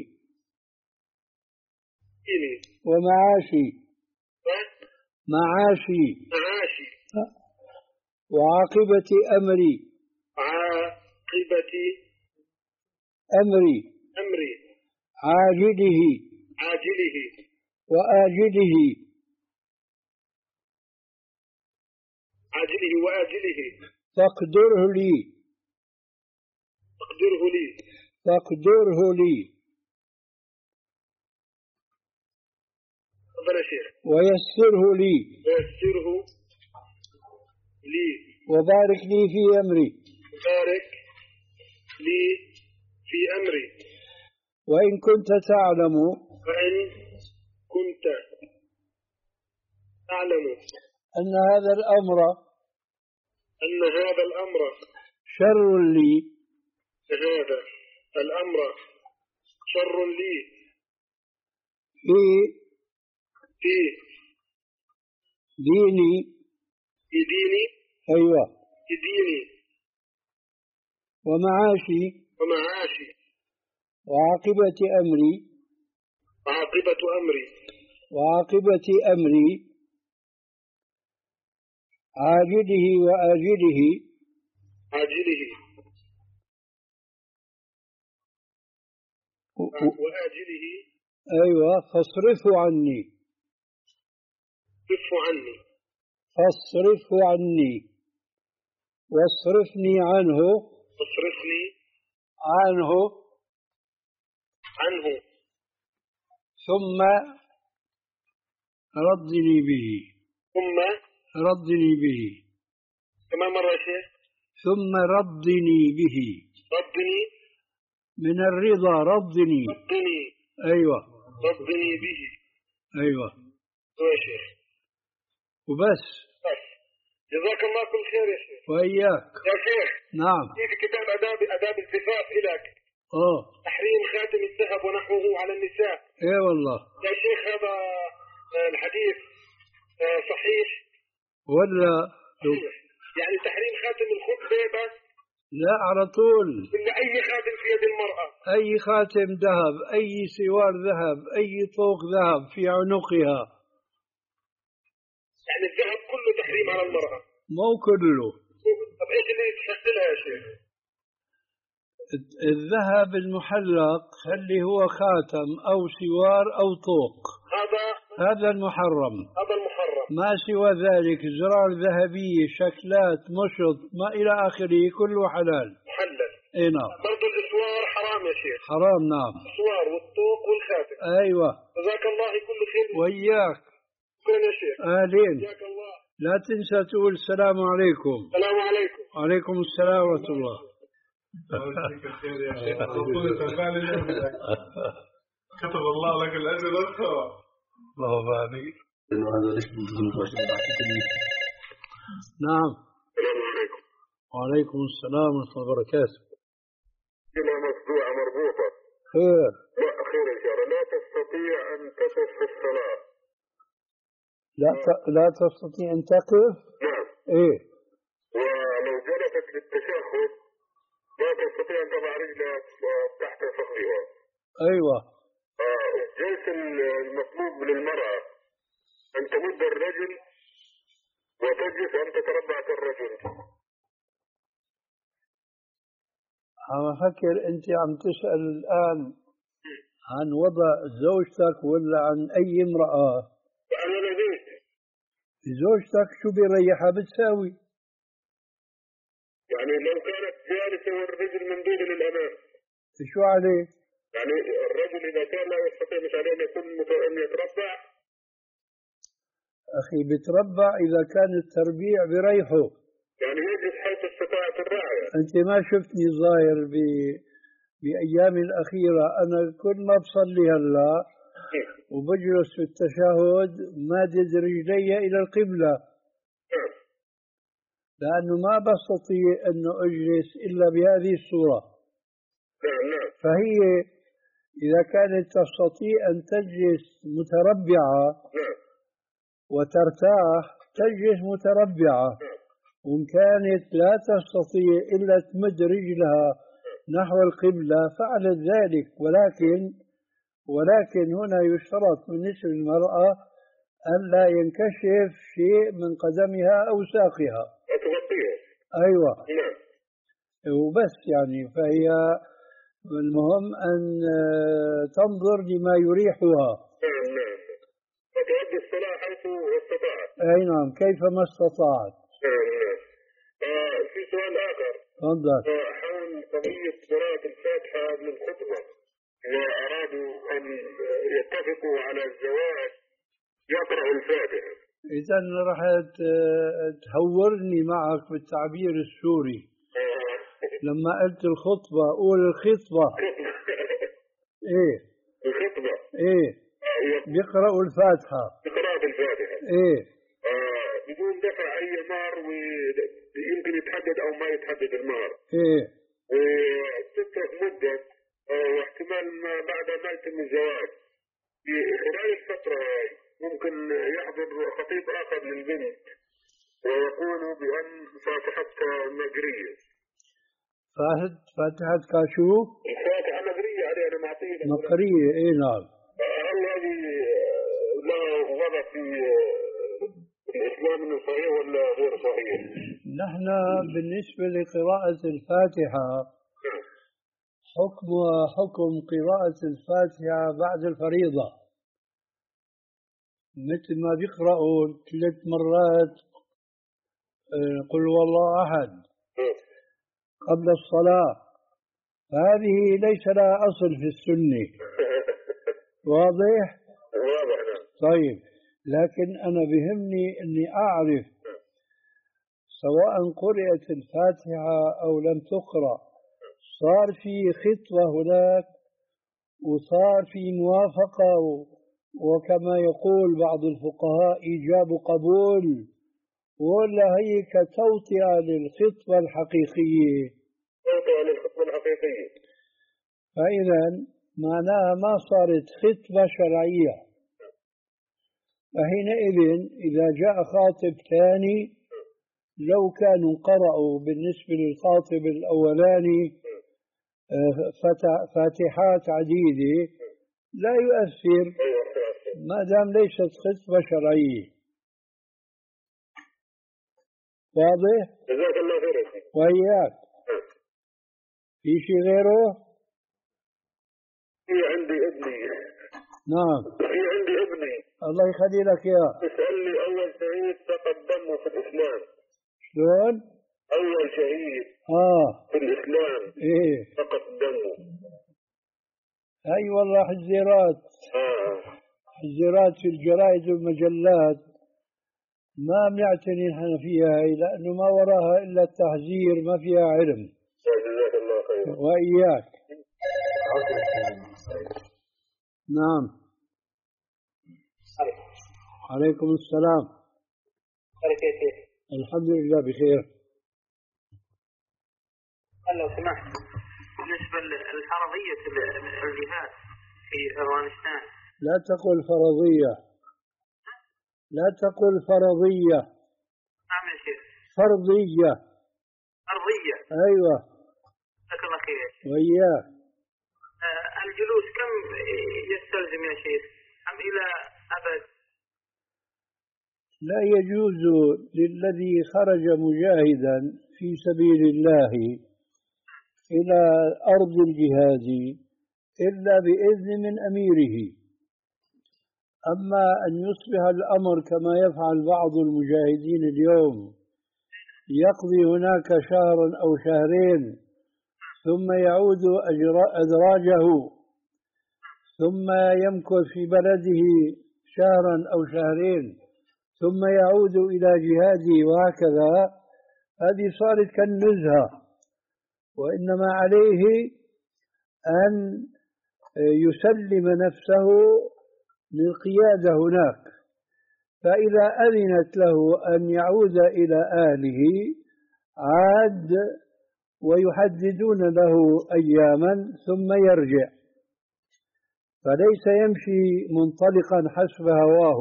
ديني ومعاشي معاشي معاشي وعاقبة أمري عاقبة أمري أمري عاجله عاجله وآجله عاجله وآجله فاقدره لي فاقدره لي فاقدره لي تفضل يا شيخ. ويسره لي ويسره لي وبارك لي في أمري بارك لي في أمري. وإن كنت تعلم وإن كنت تعلم أن هذا الأمر أن هذا الأمر شر لي هذا الأمر شر لي في في ديني في ديني أيوة في ديني ومعاشي ومعاشي وعاقبة أمري عاقبة أمري وعاقبة أمري عاجله وآجله عاجله وآجله أيوة فاصرفه عني صرف عني فاصرفه عني واصرفني عنه اصرفني عنه عنه ثم ردني به ثم ردني به كمان مرة يا شيخ ثم ردني به ردني من الرضا ردني ردني أيوة ردني به أيوة يا شيخ وبس بس جزاك الله كل خير يا شيخ وإياك يا شيخ نعم في في كتاب آداب آداب الزفاف إلك آه تحريم خاتم الذهب ونحوه على النساء إيه والله يا شيخ هذا الحديث صحيح ولا يعني تحريم خاتم الخطبة بس لا على طول إلا أي خاتم في يد المرأة أي خاتم ذهب أي سوار ذهب أي طوق ذهب في عنقها يعني الذهب كله تحريم على المرأة مو كله طب إيش اللي تحسنها يا شيخ الذهب المحلق اللي هو خاتم أو سوار أو طوق هذا هذا المحرم هذا المحرم ما سوى ذلك زرار ذهبية شكلات مشط ما إلى آخره كله حلال محلل اي نعم برضو الإسوار حرام يا شيخ حرام نعم الإسوار والطوق والخاتم أيوة جزاك الله كل خير وإياك شكرا يا شيخ أهلين جزاك الله لا تنسى تقول السلام عليكم السلام عليكم وعليكم السلام ورحمة الله كتب الله لك الأجر والثواب. الله بارك. نعم. السلام عليكم. وعليكم السلام ورحمة الله وبركاته. كلمة مصدوعة مربوطة. خير. لا خير إن شاء الله. لا تستطيع أن تقف في الصلاة. لا ت... لا تستطيع أن تقف؟ نعم. إيه. ولو جلست للتشهد لا تستطيع أن تضع رجلك تحت فخذها. أيوة. الجلسة المطلوب من المرأة أن تمد الرجل وتجلس أن تتربع كالرجل. عم أفكر أنت عم تسأل الآن عن وضع زوجتك ولا عن أي امرأة؟ أنا لديك. زوجتك شو بيريحها بتساوي؟ يعني لو كانت جالسة والرجل ممدود للأمام. شو عليه؟ يعني الرجل إذا كان لا يستطيع مش عليه أن يكون أن يتربع. أخي بتربع إذا كان التربيع بريحه. يعني يجلس حيث استطاعت الراعية. أنت ما شفتني ظاهر ب... بأيام الأخيرة أنا كل ما بصلي هلا وبجلس في التشهد مادد رجلي إلى القبلة لأنه ما بستطيع أنه أجلس إلا بهذه الصورة. فهي إذا كانت تستطيع أن تجلس متربعة وترتاح تجلس متربعة، وإن كانت لا تستطيع إلا تمد رجلها نحو القبلة فعلت ذلك، ولكن ولكن هنا يشترط بالنسبة للمرأة ألا ينكشف شيء من قدمها أو ساقها. أيوة. وبس يعني فهي المهم أن تنظر لما يريحها. وتؤدي الصلاة حيث استطاعت. أي نعم كيفما استطاعت. في سؤال آخر. تفضل. حول قضية قراءة الفاتحة من الخطبة وأرادوا أن يتفقوا على الزواج يقرأ الفاتحة. إذا راح تهورني معك بالتعبير السوري. لما قلت الخطبة قول الخطبة. إيه. الخطبة. إيه. بيقرأوا الفاتحة. بقراءة الفاتحة. إيه. آه بدون دفع أي مهر ويمكن يتحدد أو ما يتحدد المهر. إيه. وتترك مدة آه واحتمال ما بعد ما يتم الزواج. في خلال الفترة هاي ممكن يحضر خطيب آخر للبنت ويقول بأن فاتحتها مجرية. فاتحة كاشو؟ الفاتحة مجرية عليها أنا معطيه. مقرية إيه نعم. هلا القراءة في الإسلام إنه صحيح ولا غير صحيح؟ نحن بالنسبة لقراءة الفاتحة حكمها حكم قراءة الفاتحة بعد الفريضة، مثل ما بيقرأوا ثلاث مرات قل والله أحد قبل الصلاة، هذه ليس لها أصل في السنة. واضح؟ واضح. طيب، لكن أنا بهمني أني أعرف سواء قرأت الفاتحة أو لم تقرأ صار في خطوة هناك وصار في موافقة، وكما يقول بعض الفقهاء إيجاب قبول، ولا هي كتوطئة للخطبة الحقيقية؟ توطئة للخطبة الحقيقية. فإذا معناها ما صارت خطبة شرعية. فحينئذ إذا جاء خاطب ثاني لو كانوا قرأوا بالنسبة للخاطب الأولاني فاتحات عديدة لا يؤثر ما دام ليست خطبة شرعية. واضح؟ جزاك الله خير. وإياك. في شيء غيره؟ في عندي ابني. نعم. في عندي ابني. الله يخلي لك إياه. يسألني أول شهيد سقط دمه في الإسلام. شلون؟ أول شهيد آه في الإسلام إيه سقط دمه. أي والله حزيرات. آه. حزيرات في الجرائد والمجلات ما بنعتني نحن فيها هي، لأنه ما وراها إلا التحذير، ما فيها علم. جزاك الله خير. وإياك. نعم. عليكم السلام. كيف؟ الحمد لله بخير. لو سمحت، بالنسبة للفرضية الجهاد في أفغانستان. لا تقل فرضية، لا تقل فرضية. نعم يا شيخ. فرضية. فرضية. أيوة. جزاك الله خير. وإياك. آه الجلوس كم يستلزم يا شيخ؟ أم إلى أبد؟ لا يجوز للذي خرج مجاهدا في سبيل الله إلى أرض الجهاد إلا بإذن من أميره. أما أن يصبح الأمر كما يفعل بعض المجاهدين اليوم، يقضي هناك شهرا أو شهرين ثم يعود أدراجه ثم يمكث في بلده شهرا أو شهرين ثم يعود إلى جهاده وهكذا، هذه صارت كالنزهة. وإنما عليه أن يسلم نفسه للقيادة هناك، فإذا أذنت له أن يعود إلى أهله عاد ويحددون له أياما ثم يرجع، فليس يمشي منطلقا حسب هواه.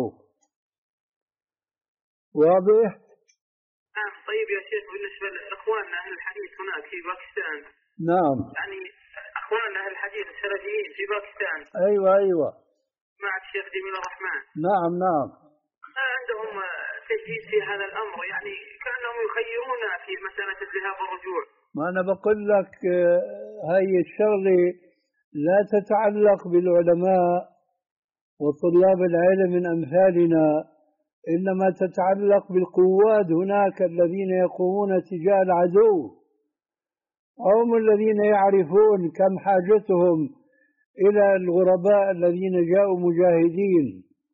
واضح؟ نعم. طيب يا شيخ، بالنسبة لإخواننا أهل الحديث هناك في باكستان. نعم. يعني أخواننا أهل الحديث السلفيين في باكستان. أيوة أيوة. مع الشيخ جميل الرحمن. نعم نعم. ما عندهم تجديد في هذا الأمر، يعني كأنهم يخيرون في مسألة الذهاب والرجوع. ما أنا بقول لك هاي الشغلة لا تتعلق بالعلماء وطلاب العلم من أمثالنا، إنما تتعلق بالقوات هناك الذين يقومون تجاه العدو، هم الذين يعرفون كم حاجتهم إلى الغرباء الذين جاءوا مجاهدين.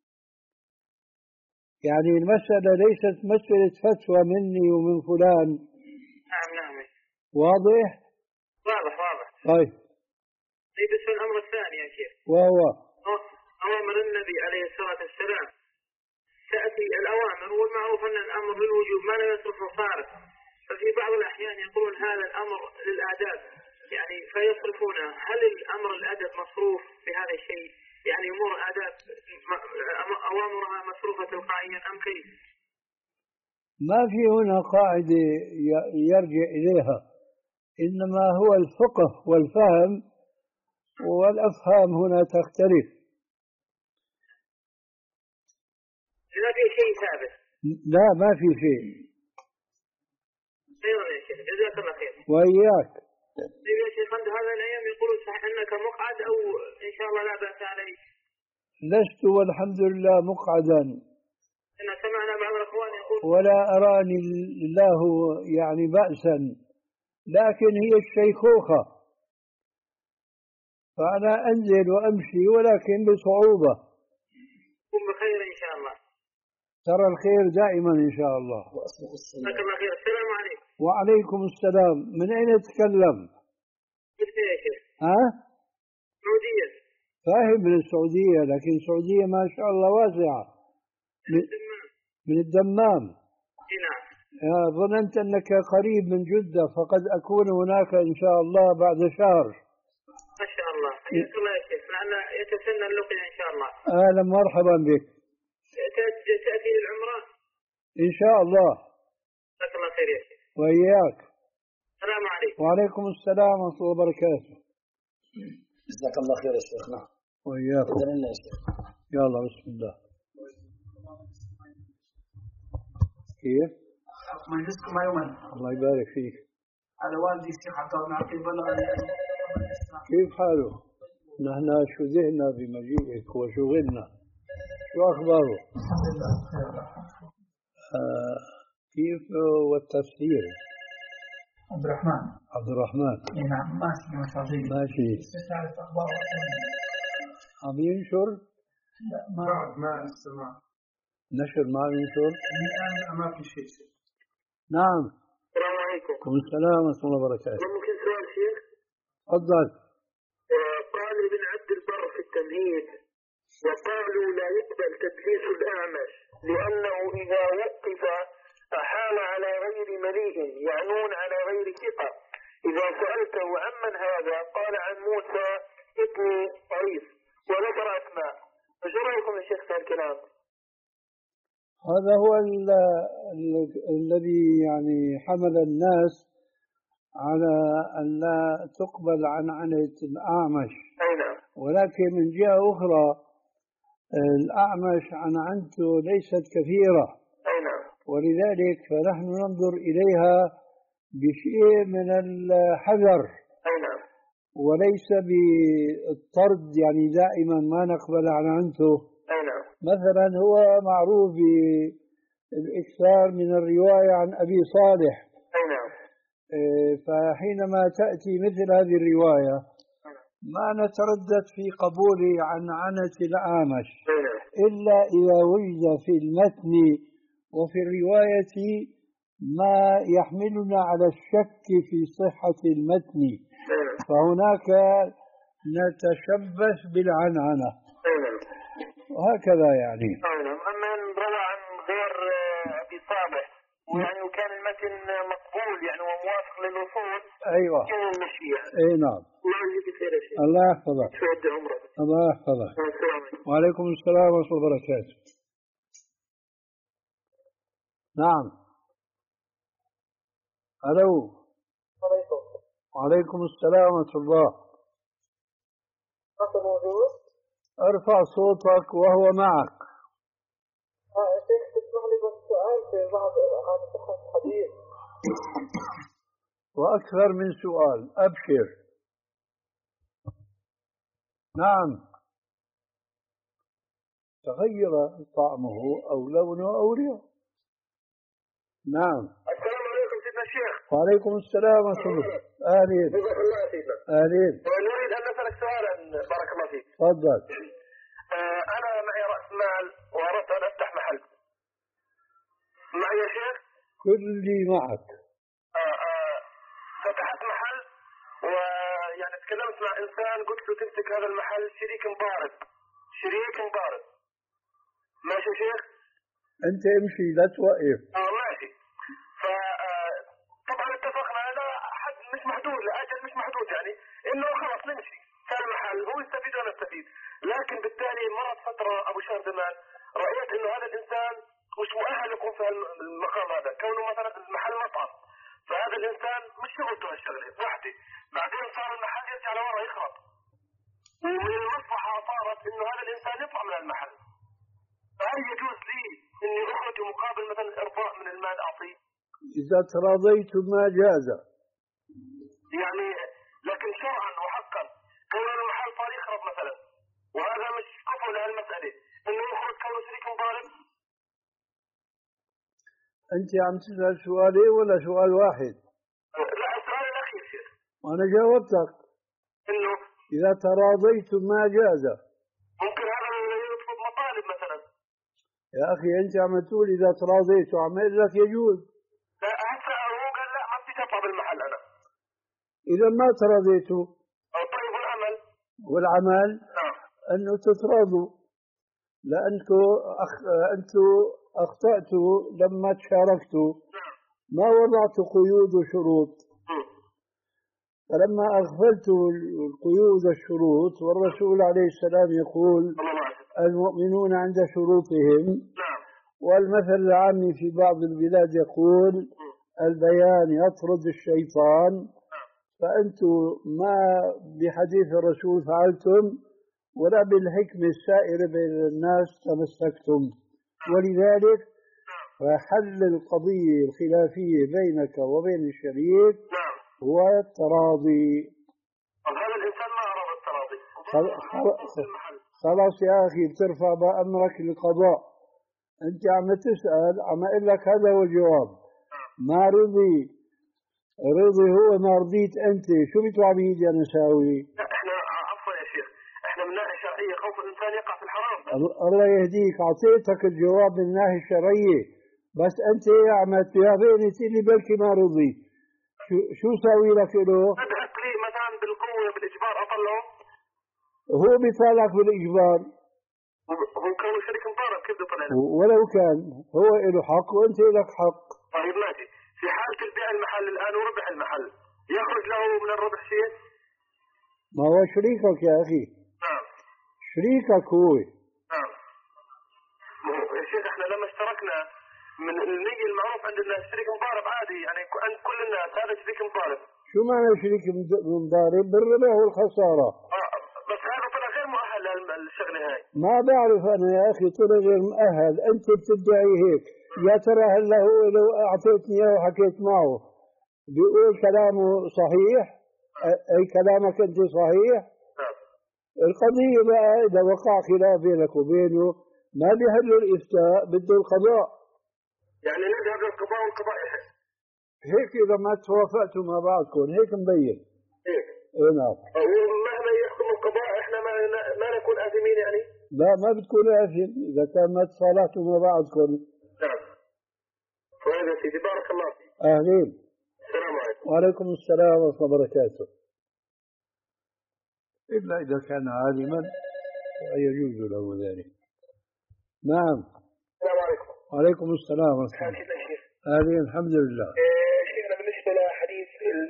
يعني المسألة ليست مسألة فتوى مني ومن فلان. نعم نعم. واضح؟ واضح واضح. طيب. طيب بس الأمر الثاني يا شيخ، وهو أوامر النبي عليه الصلاة والسلام تأتي الأوامر، والمعروف أن الأمر للوجوب ما لا يصرف صارف، ففي بعض الأحيان يقولون هذا الأمر للآداب، يعني فيصرفونه. هل الأمر الأدب مصروف في هذا الشيء؟ يعني أمور آداب أوامرها مصروفة تلقائيا أم كيف؟ ما في هنا قاعدة يرجع إليها، إنما هو الفقه والفهم، والأفهام هنا تختلف. إذا في شيء ثابت. لا ما في شيء. أيوة يا شيخ جزاك الله خير. وإياك. طيب يا شيخ عند هذا الأيام يقولون صح أنك مقعد أو إن شاء الله لا بأس عليك. لست والحمد لله مقعدا. أنا سمعنا بعض الأخوان يقول ولا أراني الله يعني بأسا، لكن هي الشيخوخة، فأنا أنزل وأمشي ولكن بصعوبة. كن بخير إن شاء الله. ترى الخير دائما إن شاء الله. جزاك الله خير. السلام عليكم. وعليكم السلام. من أين تتكلم؟ كيف يا شيخ؟ ها؟ سعودية. فاهم من السعودية، لكن السعودية ما شاء الله واسعة. من, من الدمام. نعم. ظننت أنك قريب من جدة، فقد أكون هناك إن شاء الله بعد شهر. ما شاء الله. حياك الله يا شيخ. لعل يتسنى اللقيا إن شاء الله. أهلا مرحبا بك. تأتي للعمرة؟ إن شاء الله. جزاك الله خير يا شيخ. وإياك. السلام عليكم. وعليكم السلام ورحمة الله وبركاته. جزاك الله خير يا شيخنا. وإياكم. يا شيخ. يلا بسم الله. كيف؟ مجلسكم يوما. الله يبارك فيك. على والدي الشيخ عبد الله عقيل بلغ. كيف حاله؟ نحن شذهنا بمجيئك وشغلنا. شو أخباره؟ آه كيف والتفسير؟ عبد الرحمن. عبد الرحمن. نعم ماشي ما شاء الله. ماشي. تعرف أخباره. عم ينشر؟ لا ما ما استمع. نشر ما ينشر؟ الآن ما في شيء. نعم. السلام عليكم. وعليكم السلام ورحمة الله وبركاته. ممكن سؤال شيخ؟ تفضل. قال ابن عبد البر في التمهيد: وقالوا لا يقبل تدليس الأعمش لأنه إذا وقف أحال على غير مليء، يعنون على غير ثقة. إذا سألته عمن هذا قال عن موسى ابن طريف وذكر أسماء. فشو رأيكم يا شيخ في الكلام؟ هذا هو ال ال الذي يعني حمل الناس على أن لا تقبل عنعنة الأعمش. أي نعم. ولكن من جهة أخرى الأعمش عنعنته ليست كثيرة. أي نعم. ولذلك فنحن ننظر إليها بشيء من الحذر. أي نعم. وليس بالطرد، يعني دائما ما نقبل عنعنته. أي نعم. مثلا هو معروف بالإكثار من الرواية عن أبي صالح. أي نعم. فحينما تأتي مثل هذه الرواية ما نتردد في قبول عنعنة الأعمش إلا إذا وجد في المتن وفي الرواية ما يحملنا على الشك في صحة المتن، فهناك نتشبث بالعنعنة وهكذا يعني. أما روى عن غير أبي صالح ويعني وكان المتن مقبول يعني وموافق للأصول. أيوة. كان المشيئة. أي نعم. الله يجزيك خير يا شيخ. الله يحفظك. شهد عمرك. الله يحفظك. السلام عليكم. وعليكم السلام ورحمة الله وبركاته. نعم. ألو. عليكم. وعليكم السلام ورحمة الله. أنت موجود؟ ارفع صوتك وهو معك. آه شيخ تسمح لي بس سؤال في بعض عن صحة الحديث. وأكثر من سؤال، أبشر. نعم. تغير طعمه أو لونه أو ريحه. نعم. السلام عليكم سيدنا الشيخ. وعليكم السلام ورحمة الله. أهلين. جزاك الله سيدنا. أهلين. نريد أن نسألك سؤالا بارك الله فيك. تفضل. آه أنا معي رأس مال وأردت أن أفتح محل. معي يا شيخ؟ كلي معك. آه آه فتحت محل ويعني تكلمت مع إنسان قلت له تمسك هذا المحل شريك مضارب. شريك مضارب. ماشي يا شيخ؟ أنت امشي لا توقف. اه ماشي. فطبعا اتفقنا على حد مش محدود، لأجل مش محدود، يعني انه خلاص نمشي صار المحل هو يستفيد وانا استفيد. لكن بالتالي مرت فتره ابو شهر زمان رايت انه هذا الانسان مش مؤهل يكون في المقام هذا، كونه مثلا المحل مطعم، فهذا الانسان مش شغلته هالشغله وحدي. بعدين صار المحل يرجع لورا يخرب، ومن المصلحه صارت انه هذا الانسان يطلع من المحل. فهل يجوز لي المال أعطيه؟ إذا تراضيت ما جاز. يعني لكن شرعا وحقا كون المحل صار يخرب مثلا، وهذا مش كفر لهالمسألة إنه يخرج كونه شريك مضارب. أنت عم تسأل سؤالين ولا سؤال واحد؟ لا السؤال الأخير شيخ. وأنا جاوبتك إنه إذا تراضيت ما جاز. ممكن هذا يطلب مطالب مثلا. يا أخي أنت عم تقول إذا تراضيت وعم أقول لك يجوز. لا هسه هو قال لا ما بدي أطلع بالمحل أنا. إذا ما تراضيت. طيب والعمل؟ والعمل نعم. أنه تتراضوا، لأنكم أخ... أنتم أخطأتوا لما تشاركتوا، ما وضعتوا قيود وشروط، فلما أغفلتوا القيود والشروط، والرسول عليه السلام يقول المؤمنون عند شروطهم، والمثل العامي في بعض البلاد يقول البيان يطرد الشيطان، فأنتم ما بحديث الرسول فعلتم ولا بالحكمة السائرة بين الناس تمسكتم، ولذلك فحل القضية الخلافية بينك وبين الشريك هو التراضي. هذا الإنسان ما أراد التراضي. خلاص يا أخي بترفع بأمرك للقضاء. أنت عم تسأل عم أقول لك هذا هو الجواب. ما رضي رضي هو ما رضيت أنت، شو بتوعبيد يا نساوي؟ احنا عفوا يا شيخ، احنا من ناحية شرعية خوف الإنسان يقع في الحرام. الله يهديك، أعطيتك الجواب من الناحية الشرعية، بس أنت عم تجاوبني تقول لي بلكي ما رضي. شو شو ساوي لك له؟ بدك لي مثلا بالقوة بالإجبار أطلعه؟ هو بيطالعك بالإجبار. هو كان شريك مضارب كيف بيطلع لك؟ ولو كان هو له حق وأنت لك حق. طيب ماشي، في حالة البيع المحل الآن وربح المحل يخرج له من الربح شيء؟ ما هو شريكك يا أخي. نعم. شريكك هو. نعم. يا شيخ احنا لما اشتركنا من النية المعروف عند الناس شريك مضارب عادي، يعني عند كل الناس هذا شريك مضارب. شو معنى شريك مضارب؟ بالربح والخسارة. آه بس هذا طلع غير مؤهل للشغلة هاي. ما بعرف أنا يا أخي، طلع غير مؤهل، أنت بتدعي هيك. يا ترى هلا هو لو أعطيتني إياه وحكيت معه بيقول كلامه صحيح؟ أي كلامك أنت صحيح؟ نعم. القضية بقى إذا وقع خلاف بينك وبينه ما بيحل الإفتاء، بده القضاء. يعني نذهب للقضاء والقضاء يحل. هيك إذا ما توافقتوا مع بعضكم هيك مبين. هيك. إيه نعم. ومهما يحكم القضاء إحنا ما ما نكون آثمين يعني؟ لا ما بتكون آثم إذا كان ما تصالحتوا مع بعضكم. نعم. طيب يا سيدي بارك الله فيك. أهلين. السلام عليكم. وعليكم السلام ورحمة الله وبركاته. إلا إذا كان عالما يجوز له ذلك. نعم. السلام عليكم. وعليكم السلام ورحمة الله. أهلين الحمد لله. شيخنا بالنسبة لحديث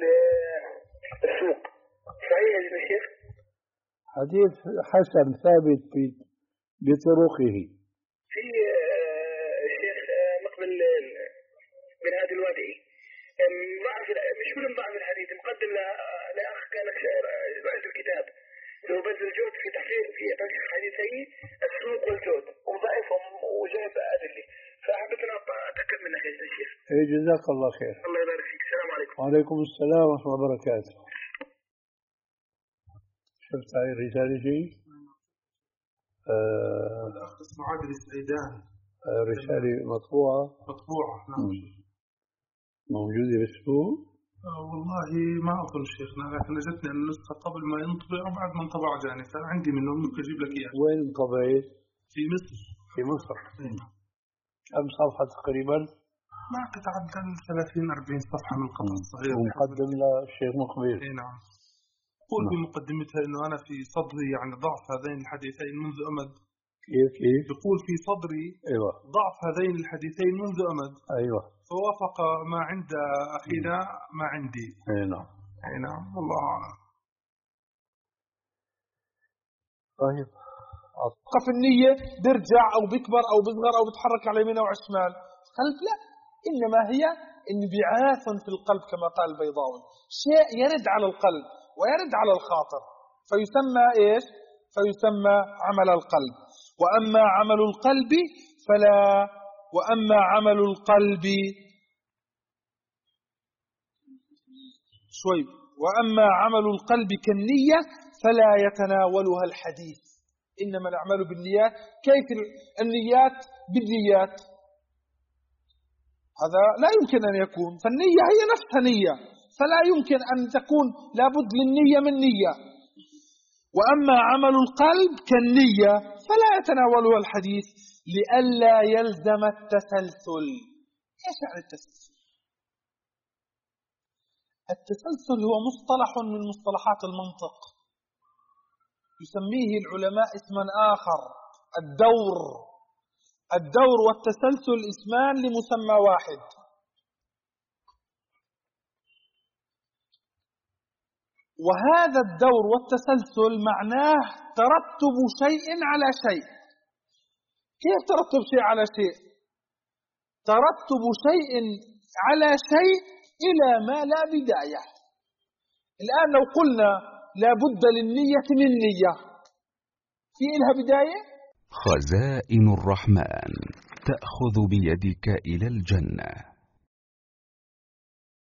السوق صحيح يا شيخ؟ حديث حسن ثابت بطرقه. في شيخ مقبل من هذا الوادي ضعف، مش كل ضعف الحديث مقدم لأخ كان رئيس الكتاب لو بذل الجهد في تحقيق في تحقيق حديثي السوق والجهد وضعفهم وجايب أدلة، فحبيت أتأكد منك يا شيخ. إيه جزاك الله خير. الله يبارك فيك. السلام عليكم. وعليكم السلام ورحمة الله وبركاته. شفت هاي الرسالة شيء؟ الأخ اسمه عادل السيدان. آه رسالة مطبوعة. مطبوعة نعم. موجودة بالسوق؟ آه والله ما أظن شيخنا، لكن جتني النسخة قبل ما ينطبع وبعد ما انطبع جاني، فأنا عندي منهم ممكن أجيب لك إياه. وين انطبعت؟ في مصر. في مصر. كم صفحة تقريبا؟ ما تتعدى ثلاثين أربعين صفحة من القطع الصغير. ومقدم للشيخ مقبل. اي نعم. قول في مقدمتها إنه أنا في صدري يعني ضعف هذين الحديثين منذ أمد. كيف كيف؟ يقول في صدري أيوة. ضعف هذين الحديثين منذ أمد. أيوة. فوافق ما عند أخينا ما عندي. أي نعم. أي نعم والله أعلم. طيب. وقف النية بيرجع أو بيكبر أو بيصغر أو بيتحرك على اليمين أو على الشمال. قلب لا، إنما هي انبعاث في القلب كما قال البيضاوي، شيء يرد على القلب ويرد على الخاطر، فيسمى إيش؟ فيسمى عمل القلب. وأما عمل القلب فلا وأما عمل القلب شوي وأما عمل القلب كالنية فلا يتناولها الحديث. إنما الأعمال بالنيات. كيف النيات بالنيات؟ هذا لا يمكن أن يكون، فالنية هي نفسها نية، فلا يمكن أن تكون لابد للنية من نية. وأما عمل القلب كالنية فلا يتناولها الحديث لئلا يلزم التسلسل. إيش يعني التسلسل؟ التسلسل هو مصطلح من مصطلحات المنطق، يسميه العلماء اسما آخر، الدور. الدور والتسلسل اسمان لمسمى واحد. وهذا الدور والتسلسل معناه ترتب شيء على شيء. كيف ترتب شيء على شيء؟ ترتب شيء على شيء إلى ما لا بداية. الآن لو قلنا لا بد للنية من نية، في إلها بداية؟ خزائن الرحمن تأخذ بيدك إلى الجنة.